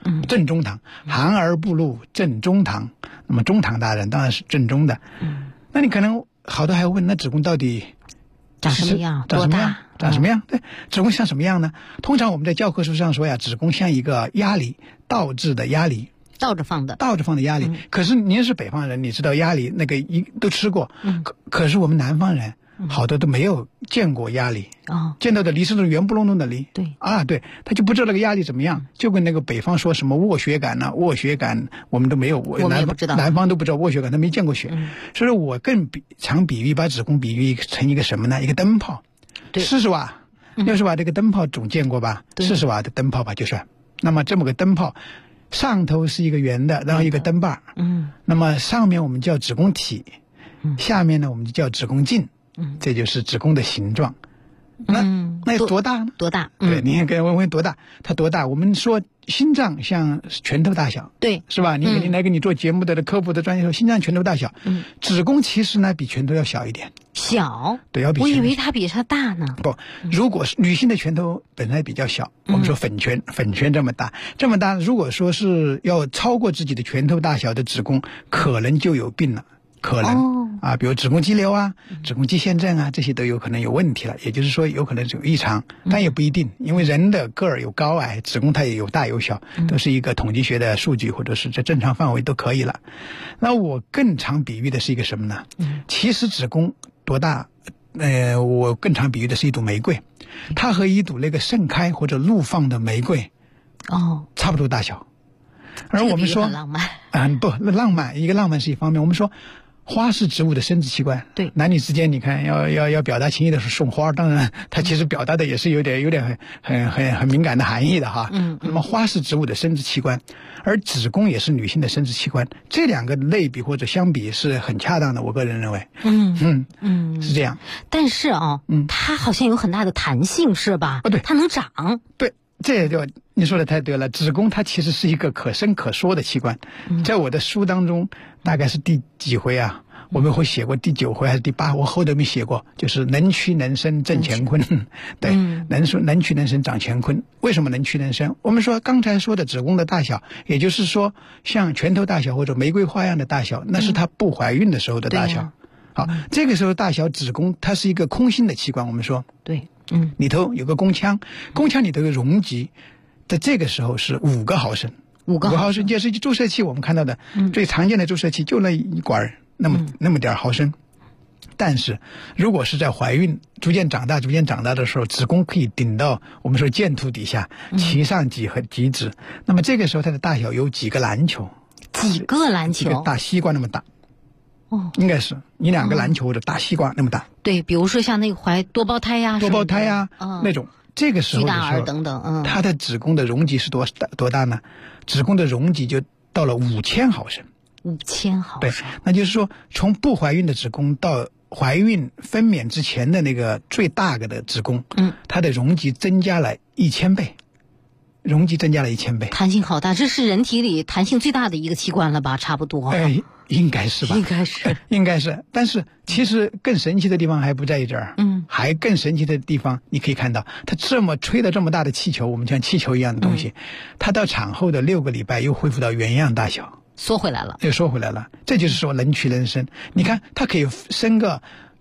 正中堂，含而不入正中堂。那么中堂大人当然是正中的。那你可能好多还问，那子宫到底长什么样？ 长什么样？长什么样？对，子宫像什么样呢？通常我们在教科书上说呀，子宫像一个鸭梨，倒置的鸭梨。 倒着放的鸭梨。可是您是北方人，你知道鸭梨那个都吃过。可是我们南方人好多都没有见过鸭梨。见到的梨是那种圆不隆咚的梨。 对， 他就不知道那个鸭梨怎么样，就跟那个北方说什么卧血感我们都没有， 我们也不知道， 南方都不知道卧血感，他没见过血。所以说我更常比喻把子宫比喻成一个什么呢？一个灯泡，40瓦，60瓦这个灯泡总见过吧？40瓦的灯泡吧，就算。那么这么个灯泡，上头是一个圆的，然后一个灯把。那么上面我们叫子宫体，下面呢我们就叫子宫颈。这就是子宫的形状。那有多大呢？ 多大？ 对，你看跟问问多大？它多大？我们说心脏像拳头大小， 对， 是吧？你来给你做节目的科普的专业说，心脏拳头大小。子宫其实呢比拳头要小一点。 小？ 对，要比我以为它比它大呢。 不，如果是女性的拳头本来比较小，我们说粉拳这么大，如果说是要超过自己的拳头大小的子宫，可能就有病了。可能比如子宫肌瘤啊、子宫肌腺症啊，这些都有可能有问题了。也就是说，有可能是有异常，但也不一定，因为人的个儿有高矮，子宫它也有大有小，都是一个统计学的数据，或者是在正常范围都可以了。那我更常比喻的是一个什么呢？其实子宫多大？我更常比喻的是一朵玫瑰，它和一朵那个盛开或者怒放的玫瑰差不多大小。而我们说浪漫浪漫，一个浪漫是一方面。我们说花是植物的生殖器官， 对， 男女之间你看要表达情谊的时候送花，当然它其实表达的也是有点很敏感的含义的哈。那么花是植物的生殖器官，而子宫也是女性的生殖器官，这两个类比或者相比是很恰当的，我个人认为。是这样。 但是它好像有很大的弹性，是吧？ 对， 它能长。 对。这就你说的太对了，子宫它其实是一个可伸可缩的器官。在我的书当中，大概是第几回啊？我们会写过第9回还是第8？我后头没写过，就是能屈能伸正乾坤。对，能屈能伸长乾坤。为什么能屈能伸？我们说刚才说的子宫的大小，也就是说像拳头大小或者玫瑰花样的大小，那是它不怀孕的时候的大小。好，这个时候大小子宫它是一个空心的器官，我们说对。 里头有个宫腔，宫腔里头有容积，在这个时候是5个毫升，5个毫升就是注射器，我们看到的最常见的注射器就那一管那么点毫升。但是如果是在怀孕逐渐长大的时候，子宫可以顶到我们说剑突底下，其上几和几指，那么这个时候它的大小有几个篮球， 几个篮球， 一个大西瓜那么大。应该是你2个篮球或者大西瓜那么大。 对，比如说像那个怀多胞胎呀那种，这个时候巨大儿等等， 它的子宫的容积是多大呢？子宫的容积就到了5000毫升。 5000毫升。 对，那就是说从不怀孕的子宫到怀孕分娩之前的那个最大个的子宫，它的容积增加了1000倍。容积增加了1000倍， 弹性好大，这是人体里弹性最大的一个器官了吧？差不多。 应该是吧？应该是。但是其实更神奇的地方还不在于这儿。还更神奇的地方，你可以看到，它这么吹的这么大的气球，我们像气球一样的东西，它到产后的6个礼拜又恢复到原样大小， 缩回来了。 又缩回来了。这就是说能屈能伸。你看，它可以生个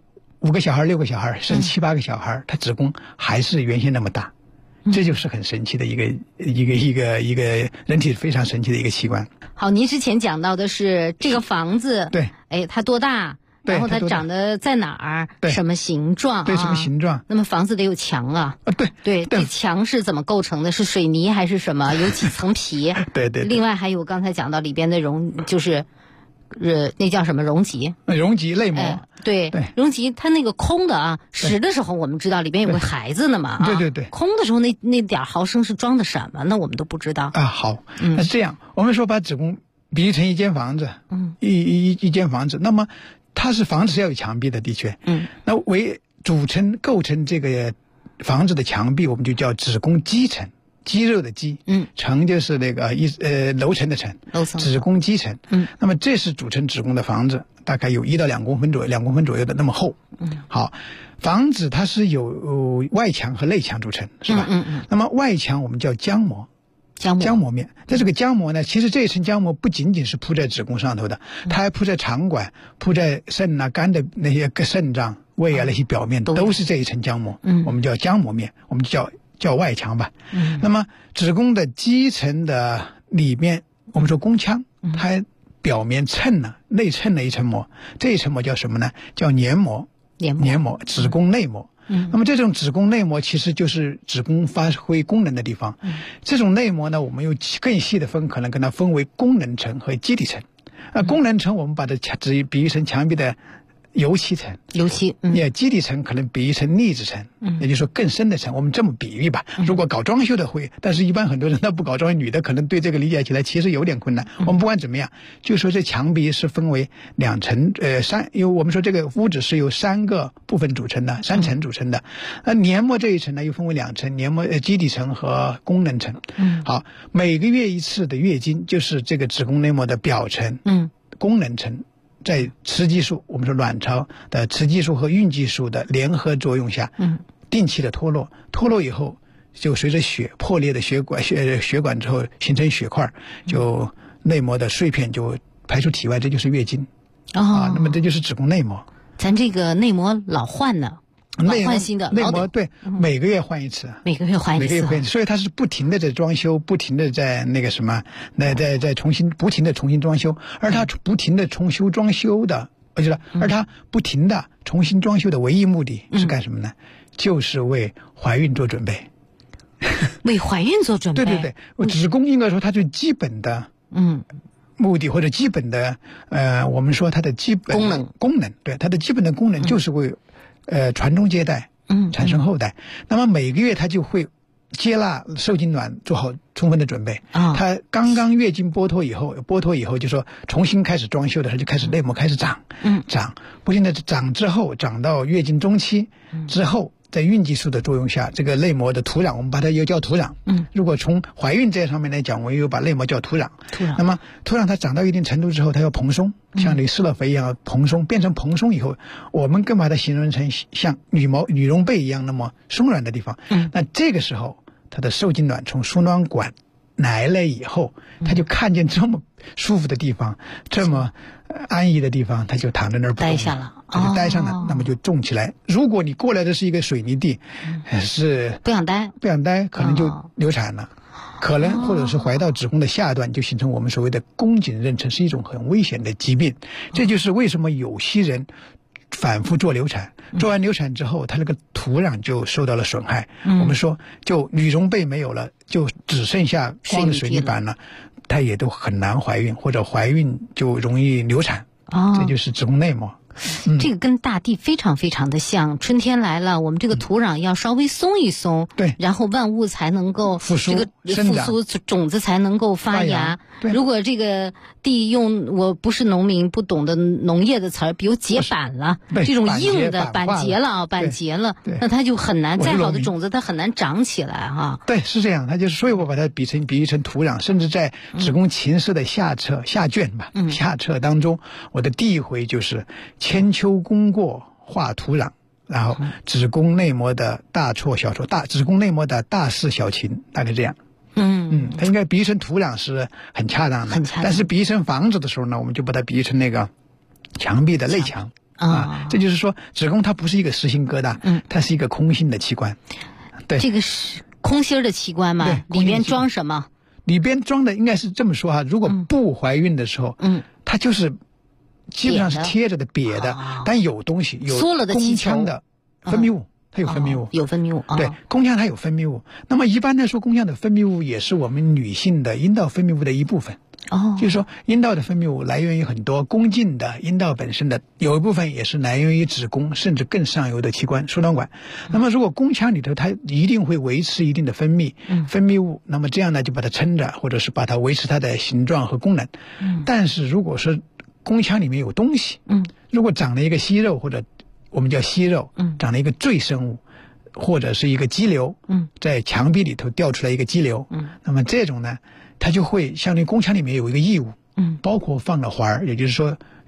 5个小孩、6个小孩，生7、8个小孩，它子宫还是原先那么大。这就是很神奇的一个人体非常神奇的一个器官。 好，您之前讲到的是这个房子， 对， 它多大？然后它长得在哪儿？ 对， 什么形状？ 对，什么形状？ 那么房子得有墙啊。对，这墙是怎么构成的？是水泥还是什么？有几层皮？ 对。 另外还有刚才讲到里边的就是那叫什么容积？ 容积内膜。 对，容积它那个空的实的时候我们知道里边有个孩子呢嘛。 对。 空的时候那点毫升是装的什么呢？我们都不知道。 好，那是这样，我们说把子宫比喻成一间房子，一间房子，那么它是房子是要有墙壁的，的确。那构成这个房子的墙壁，我们就叫子宫肌层。肌肉的肌，层就是那个楼层的层，子宫肌层。那么这是组成子宫的房子，大概有1到2公分左右，2公分左右的那么厚。好，房子它是由外墙和内墙组成，是吧？那么外墙我们叫浆膜， 浆膜面。这个浆膜呢，其实这一层浆膜不仅仅是铺在子宫上头的，它还铺在肠管、铺在肾啊、肝的那些肾脏、胃啊那些表面，都是这一层浆膜。我们叫浆膜面，我们叫外墙吧。那么子宫的基层的里面，我们说宫腔，它表面衬了内衬了一层膜，这一层膜叫什么呢？叫黏膜。子宫内膜。那么这种子宫内膜其实就是子宫发挥功能的地方。这种内膜呢，我们有更细的分，可能跟它分为功能层和基底层。功能层我们把它比喻成墙壁的油漆层，也基底层可能比喻成腻子层，也就是说更深的层。我们这么比喻吧，如果搞装修的会，但是一般很多人他不搞装修，女的可能对这个理解起来其实有点困难。我们不管怎么样，就说这墙壁是分为2层因为我们说这个屋子是由3个部分组成的，3层组成的。黏膜这一层呢又分为2层，黏膜基底层和功能层。好，每个月一次的月经就是这个子宫内膜的表层，功能层。在雌激素，我们说卵巢的雌激素和孕激素的联合作用下，定期的脱落以后，就随着血破裂的血管之后形成血块，就内膜的碎片就排出体外，这就是月经。那么这就是子宫内膜。 咱这个内膜老换呢。老换新的内膜，对，每个月换一次， 每个月换一次， 所以它是不停的在装修，不停的在那个什么，在不停的重新装修，而它不停的重修装修的，而它不停的重新装修的唯一目的是干什么呢？就是为怀孕做准备。 为怀孕做准备。 对，子宫应该说它最基本的目的或者基本的我们说它的基本功能，对，它的基本的功能就是为传宗接代，产生后代。那么每个月他就会接纳受精卵，做好充分的准备。他刚刚月经剥脱以后就说重新开始装修的时候，就开始内膜开始长，不停的长之后，长到月经中期之后，在孕激素的作用下，这个内膜的土壤，我们把它又叫土壤。如果从怀孕这上面来讲，我又把内膜叫土壤。那么土壤它长到一定程度之后，它要蓬松，像你施了肥一样蓬松，变成蓬松以后，我们更把它形容成像羽绒被一样那么松软的地方。那这个时候，它的受精卵从输卵管来了以后，它就看见这么舒服的地方，这么安逸的地方，它就躺在那儿不动， 待下了， 它就待上了，那么就种起来。如果你过来的是一个水泥地，是不想待， 可能就流产了，可能或者是怀到子宫的下段，就形成我们所谓的宫颈妊娠，是一种很危险的疾病。这就是为什么有些人反复做流产，做完流产之后，它那个土壤就受到了损害。我们说，就羽绒被没有了，就只剩下光的水泥板了，它也都很难怀孕，或者怀孕就容易流产。这就是子宫内膜。 这个跟大地非常非常的像，春天来了，我们这个土壤要稍微松一松， 对， 然后万物才能够复苏， 种子才能够发芽。如果这个地我不是农民，不懂得农业的词儿，比如结板了，这种硬的板结了，那它就很难，再好的种子它很难长起来哈。 对，是这样，它就是，所以我把它比喻成土壤，甚至在子宫禽室的下册当中，我的第一回就是千秋功过化土壤，然后子宫内膜的大错小错，子宫内膜的大事小情，大概这样。它应该比喻成土壤是很恰当的，但是比喻成房子的时候呢，我们就把它比喻成那个墙壁的内墙。这就是说，子宫它不是一个实心疙瘩，它是一个空心的器官。对， 这个是空心的器官嘛？里面装什么？ 里边装的应该是这么说哈，如果不怀孕的时候，它就是基本上是贴着的瘪的，但有东西，有宫腔的分泌物，它有分泌物， 有分泌物。 对，宫腔它有分泌物。那么一般来说，宫腔的分泌物也是我们女性的阴道分泌物的一部分。就是说阴道的分泌物来源于很多宫颈的阴道本身的，有一部分也是来源于子宫，甚至更上游的器官输卵管。那么如果宫腔里头它一定会维持一定的分泌物，那么这样呢就把它撑着，或者是把它维持它的形状和功能。但是如果是宫腔里面有东西，如果长了一个息肉，或者我们叫息肉，长了一个赘生物，或者是一个肌瘤，在墙壁里头掉出来一个肌瘤，那么这种呢，它就会相当于宫腔里面有一个异物，包括放了环儿，也就是说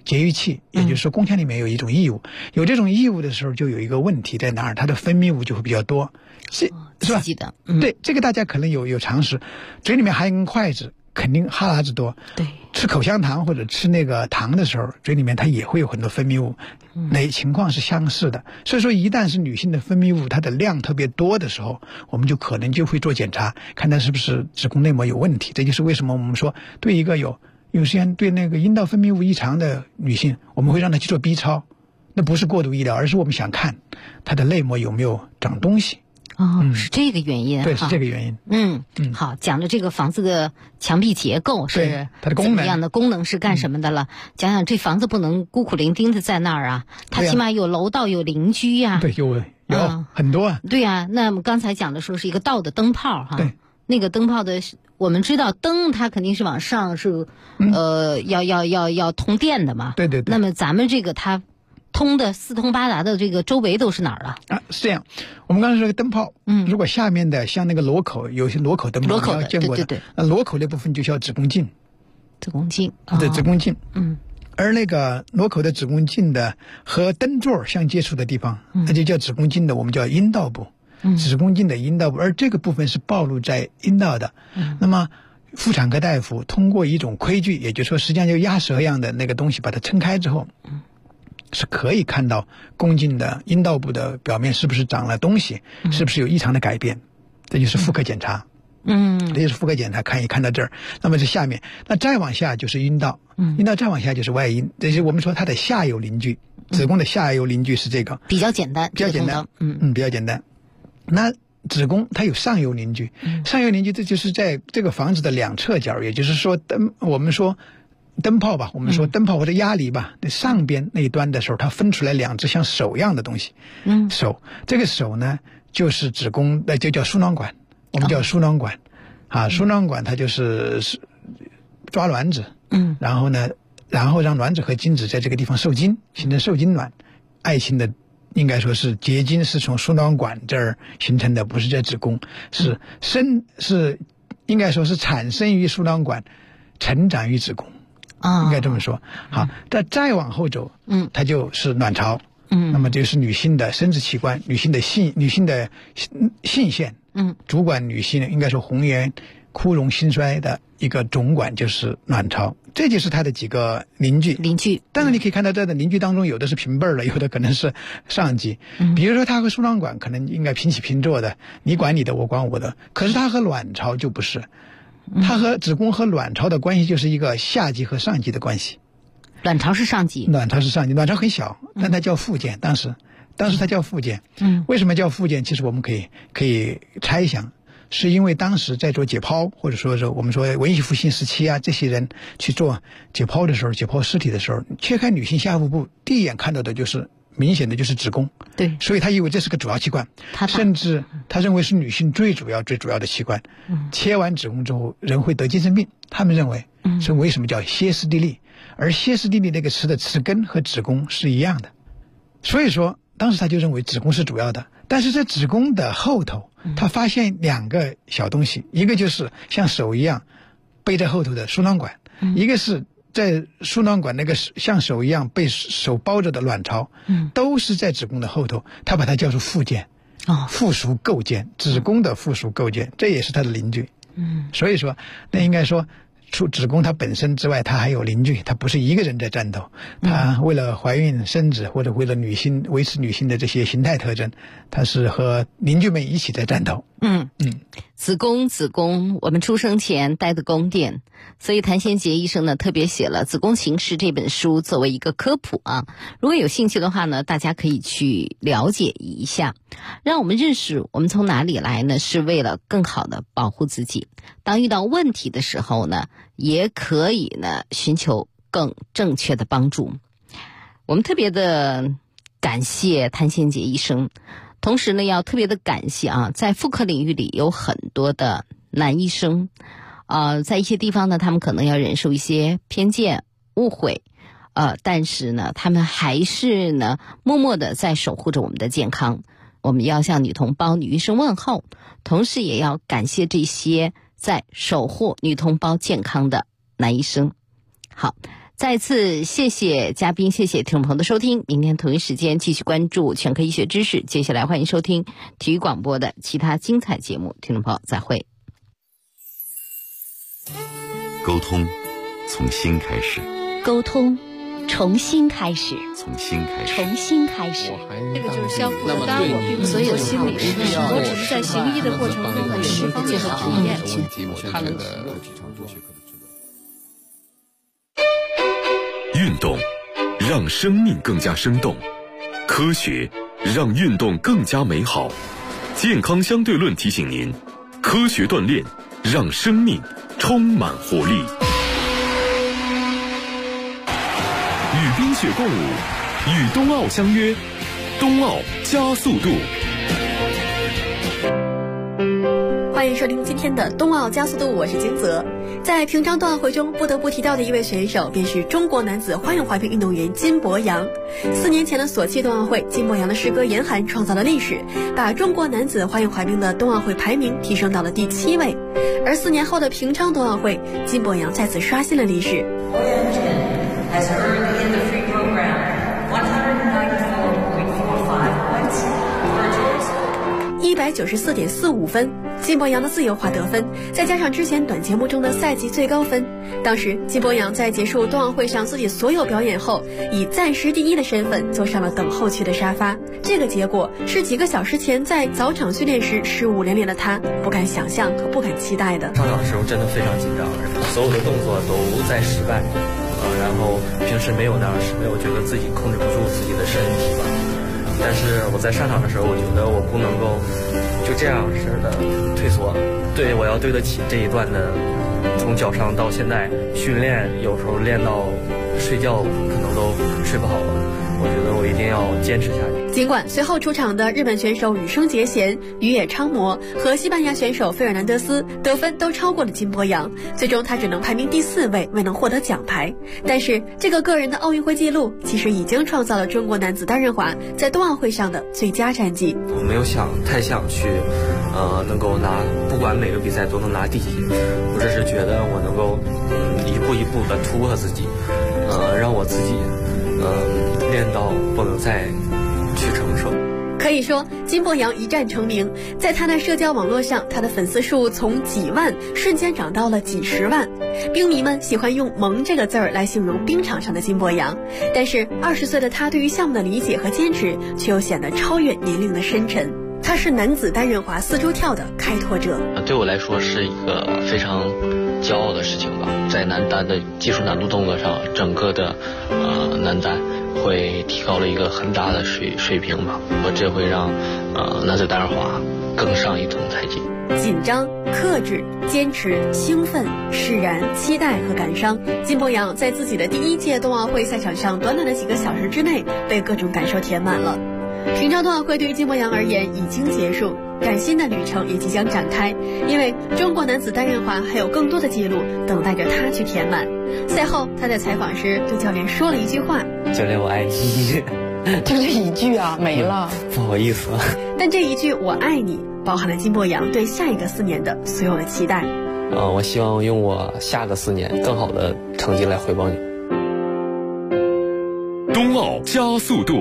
节育器，也就是说宫腔里面有一种异物，有这种异物的时候，就有一个问题在哪儿？它的分泌物就会比较多，是吧？ 刺激的， 对，这个大家可能有常识，嘴里面含一根筷子，肯定哈喇子多。 对， 吃口香糖或者吃那个糖的时候，嘴里面它也会有很多分泌物，那情况是相似的。所以说，一旦是女性的分泌物它的量特别多的时候，我们就可能就会做检查，看它是不是子宫内膜有问题。这就是为什么我们说对一个有些人对那个阴道分泌物异常的女性，我们会让她去做 B 超，那不是过度医疗，而是我们想看她的内膜有没有长东西。 是这个原因。 对，是这个原因。 好，讲了这个房子的墙壁结构是它的功能怎么样的，功能是干什么的了。讲讲这房子不能孤苦伶仃的在那儿啊，它起码有楼道有邻居呀。 对，有很多啊。 对呀，那么刚才讲的说是一个道的灯泡哈。 对， 那个灯泡的，我们知道灯它肯定是往上是要通电的嘛。 对。 那么咱们这个它通的四通八达的这个周围都是哪儿啊？ 是这样，我们刚才说个灯泡，如果下面的像那个螺口，有些螺口灯泡，你见过的， 对， 那螺口那部分就叫子宫颈。 子宫颈， 对，子宫颈。而那个螺口的子宫颈的和灯座相接触的地方，那就叫子宫颈的，我们叫阴道部。子宫颈的阴道部，而这个部分是暴露在阴道的。那么妇产科大夫通过一种窥距，也就是说实际上就鸭舌一样的那个东西把它撑开之后，是可以看到宫颈的阴道部的表面是不是长了东西，是不是有异常的改变，这就是妇科检查。这就是妇科检查，看到这儿，那么这下面，那再往下就是阴道，阴道再往下就是外阴，这是我们说它的下游邻居，子宫的下游邻居是这个， 比较简单， 比较简单，比较简单。那子宫它有上游邻居，上游邻居这就是在这个房子的两侧角，也就是说我们说灯泡吧，我们说灯泡或者鸭梨吧，上边那一端的时候，它分出来两只像手一样的东西。手，这个手呢就是子宫，就叫输卵管，我们叫输卵管。输卵管它就是抓卵子，然后让卵子和精子在这个地方受精，形成受精卵。爱情的应该说是结晶是从输卵管这儿形成的，不是在子宫，是应该说是产生于输卵管，成长于子宫。应该这么说。好，再往后走，它就是卵巢。那么就是女性的生殖器官，女性的性腺，主管女性应该说红颜枯荣兴衰的一个总管就是卵巢，这就是它的几个邻居。当然你可以看到这的邻居当中，有的是平辈儿的，有的可能是上级。比如说它和输卵管可能应该平起平坐的，你管你的，我管我的。可是它和卵巢就不是，它和子宫和卵巢的关系就是一个下级和上级的关系。 卵巢是上级， 卵巢很小，但它叫附件，当时它叫附件。为什么叫附件？其实我们可以猜想，是因为当时在做解剖，或者说是我们说文艺复兴时期啊，这些人去做解剖的时候，解剖尸体的时候，切开女性下腹部，第一眼看到的就是明显的就是子宫。 对， 所以他以为这是个主要器官，甚至他认为是女性最主要的器官。切完子宫之后，人会得精神病，他们认为是为什么叫歇斯底里。而歇斯底里那个词的词根和子宫是一样的，所以说当时他就认为子宫是主要的。但是在子宫的后头，他发现两个小东西，一个就是像手一样背在后头的输卵管，一个是在输卵管那个像手一样被手包着的卵巢，都是在子宫的后头，他把它叫做附件，附属构件，子宫的附属构件，这也是他的邻居。所以说那应该说除子宫它本身之外，它还有邻居，它不是一个人在战斗。它为了怀孕生子，或者为了维持女性的这些形态特征，它是和邻居们一起在战斗。 子宫，我们出生前待的宫殿。所以谭先杰医生呢特别写了《子宫形势》这本书作为一个科普啊。如果有兴趣的话呢，大家可以去了解一下，让我们认识我们从哪里来呢，是为了更好的保护自己。当遇到问题的时候呢，也可以呢寻求更正确的帮助。我们特别的感谢谭先杰医生，同时呢要特别的感谢在妇科领域里有很多的男医生，在一些地方呢他们可能要忍受一些偏见误会，但是呢他们还是呢默默的在守护着我们的健康。我们要向女同胞女医生问候，同时也要感谢这些在守护女同胞健康的男医生。好， 再次谢谢嘉宾，谢谢听众朋友的收听。明天同一时间继续关注全科医学知识。接下来欢迎收听体育广播的其他精彩节目。听众朋友再会。 沟通从心开始， 沟通重新开始， 从心开始， 重新开始。 这个就是相互的，当然我并不是有心理师，我只是在行医的过程中的释放这个体验。 运动让生命更加生动，科学让运动更加美好。健康相对论提醒您，科学锻炼让生命充满活力。与冰雪共舞，与冬奥相约，冬奥加速度。 欢迎收听今天的冬奥加速度，我是金泽。在平昌冬奥会中不得不提到的一位选手便是中国男子花样滑冰运动员金博洋。4年前的索契冬奥会，金博洋的师哥严寒创造了历史，把中国男子花样滑冰的冬奥会排名提升到了第7位。而4年后的平昌冬奥会，金博洋再次刷新了历史。Has earned in the free program 194.45分，金博洋的自由滑得分，再加上之前短节目中的赛季最高分。当时金博洋在结束冬奥会上自己所有表演后，以暂时第1的身份坐上了等候区的沙发。这个结果是几个小时前在早场训练时失误连连的他不敢想象和不敢期待的。 上场的时候真的非常紧张，所有的动作都在失败，然后平时没有那样失败，我觉得自己控制不住自己的身体吧。但是我在上场的时候，我觉得我不能够就这样式的退缩，对，我要对得起这一段的从脚上到现在训练，有时候练到睡觉可能都睡不好了，我觉得我一定要坚持下去。 尽管随后出场的日本选手羽生结弦、宇野昌磨和西班牙选手费尔南德斯得分都超过了金博洋，最终他只能排名第4位，未能获得奖牌。但是这个个人的奥运会纪录其实已经创造了中国男子单人滑在冬奥会上的最佳战绩。 我没有太想去能够拿，不管每个比赛都能拿第1，我只是觉得我能够一步一步的突破自己，让我自己练到不能再去承受。 可以说金博洋一战成名，在他的社交网络上，他的粉丝数从几万瞬间涨到了几10万。冰迷们喜欢用萌这个字儿来形容冰场上的金博洋，但是20岁的他对于项目的理解和坚持却又显得超越年龄的深沉。他是男子单人滑4周跳的开拓者。 对我来说是一个非常骄傲的事情吧，在男单的技术难度动作上，整个的男单会提高了一个很大的水平吧，这会让男子单人滑更上一层台阶。 紧张、克制、坚持、兴奋、释然、期待和感伤，金博洋在自己的第1届冬奥会赛场上短短的几个小时之内被各种感受填满了。平昌冬奥会对于金博洋而言已经结束，崭新的旅程也即将展开，因为中国男子单人滑还有更多的记录等待着他去填满。赛后他在采访时对教练说了一句话： 教练我爱你。 就这一句啊，没了， 不好意思。 但这一句我爱你包含了金博洋对下一个4年的所有的期待。 我希望用我下个4年更好的成绩来回报你。 冬奥加速度。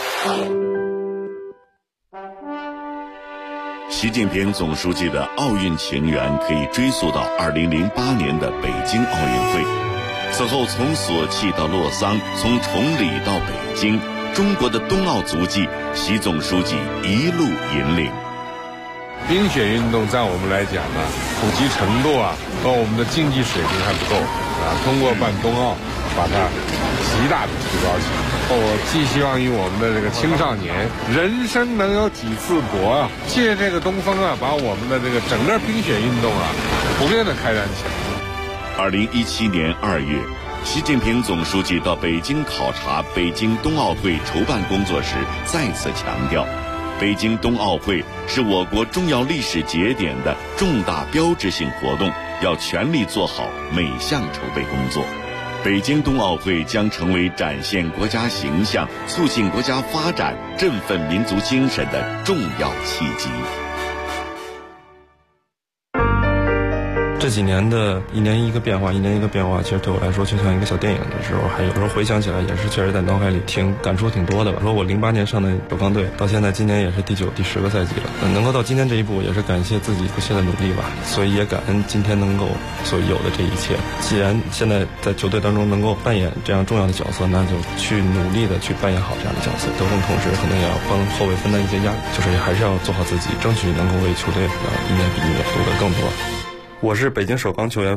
习近平总书记的奥运情缘可以追溯到2008年的北京奥运会。此后从索契到洛桑，从崇礼到北京，中国的冬奥足迹，习总书记一路引领。 冰雪运动在我们来讲呢，普及程度和我们的竞技水平还不够通过办冬奥，把它极大的提高起来。我寄希望于我们的这个青少年，人生能有几次搏借这个东风把我们的这个整个冰雪运动普遍的开展起来。 2017年2月，习近平总书记到北京考察北京冬奥会筹办工作时，再次强调，北京冬奥会是我国重要历史节点的重大标志性活动，要全力做好每项筹备工作。北京冬奥会将成为展现国家形象、促进国家发展、振奋民族精神的重要契机。 这这几年的一年一个变化，其实对我来说就像一个小电影的时候，还有时候回想起来也是确实在脑海里感触挺多的吧。说我08年上的首钢队，到现在今年也是第9、第10个赛季了，能够到今天这一步，也是感谢自己不懈的努力吧。所以也感恩今天能够所有的这一切。既然现在在球队当中能够扮演这样重要的角色，那就去努力的去扮演好这样的角色。得分同时可能也要帮后卫分担一些压力，就是还是要做好自己，争取能够为球队一年比一年夺得更多。我是北京首钢球员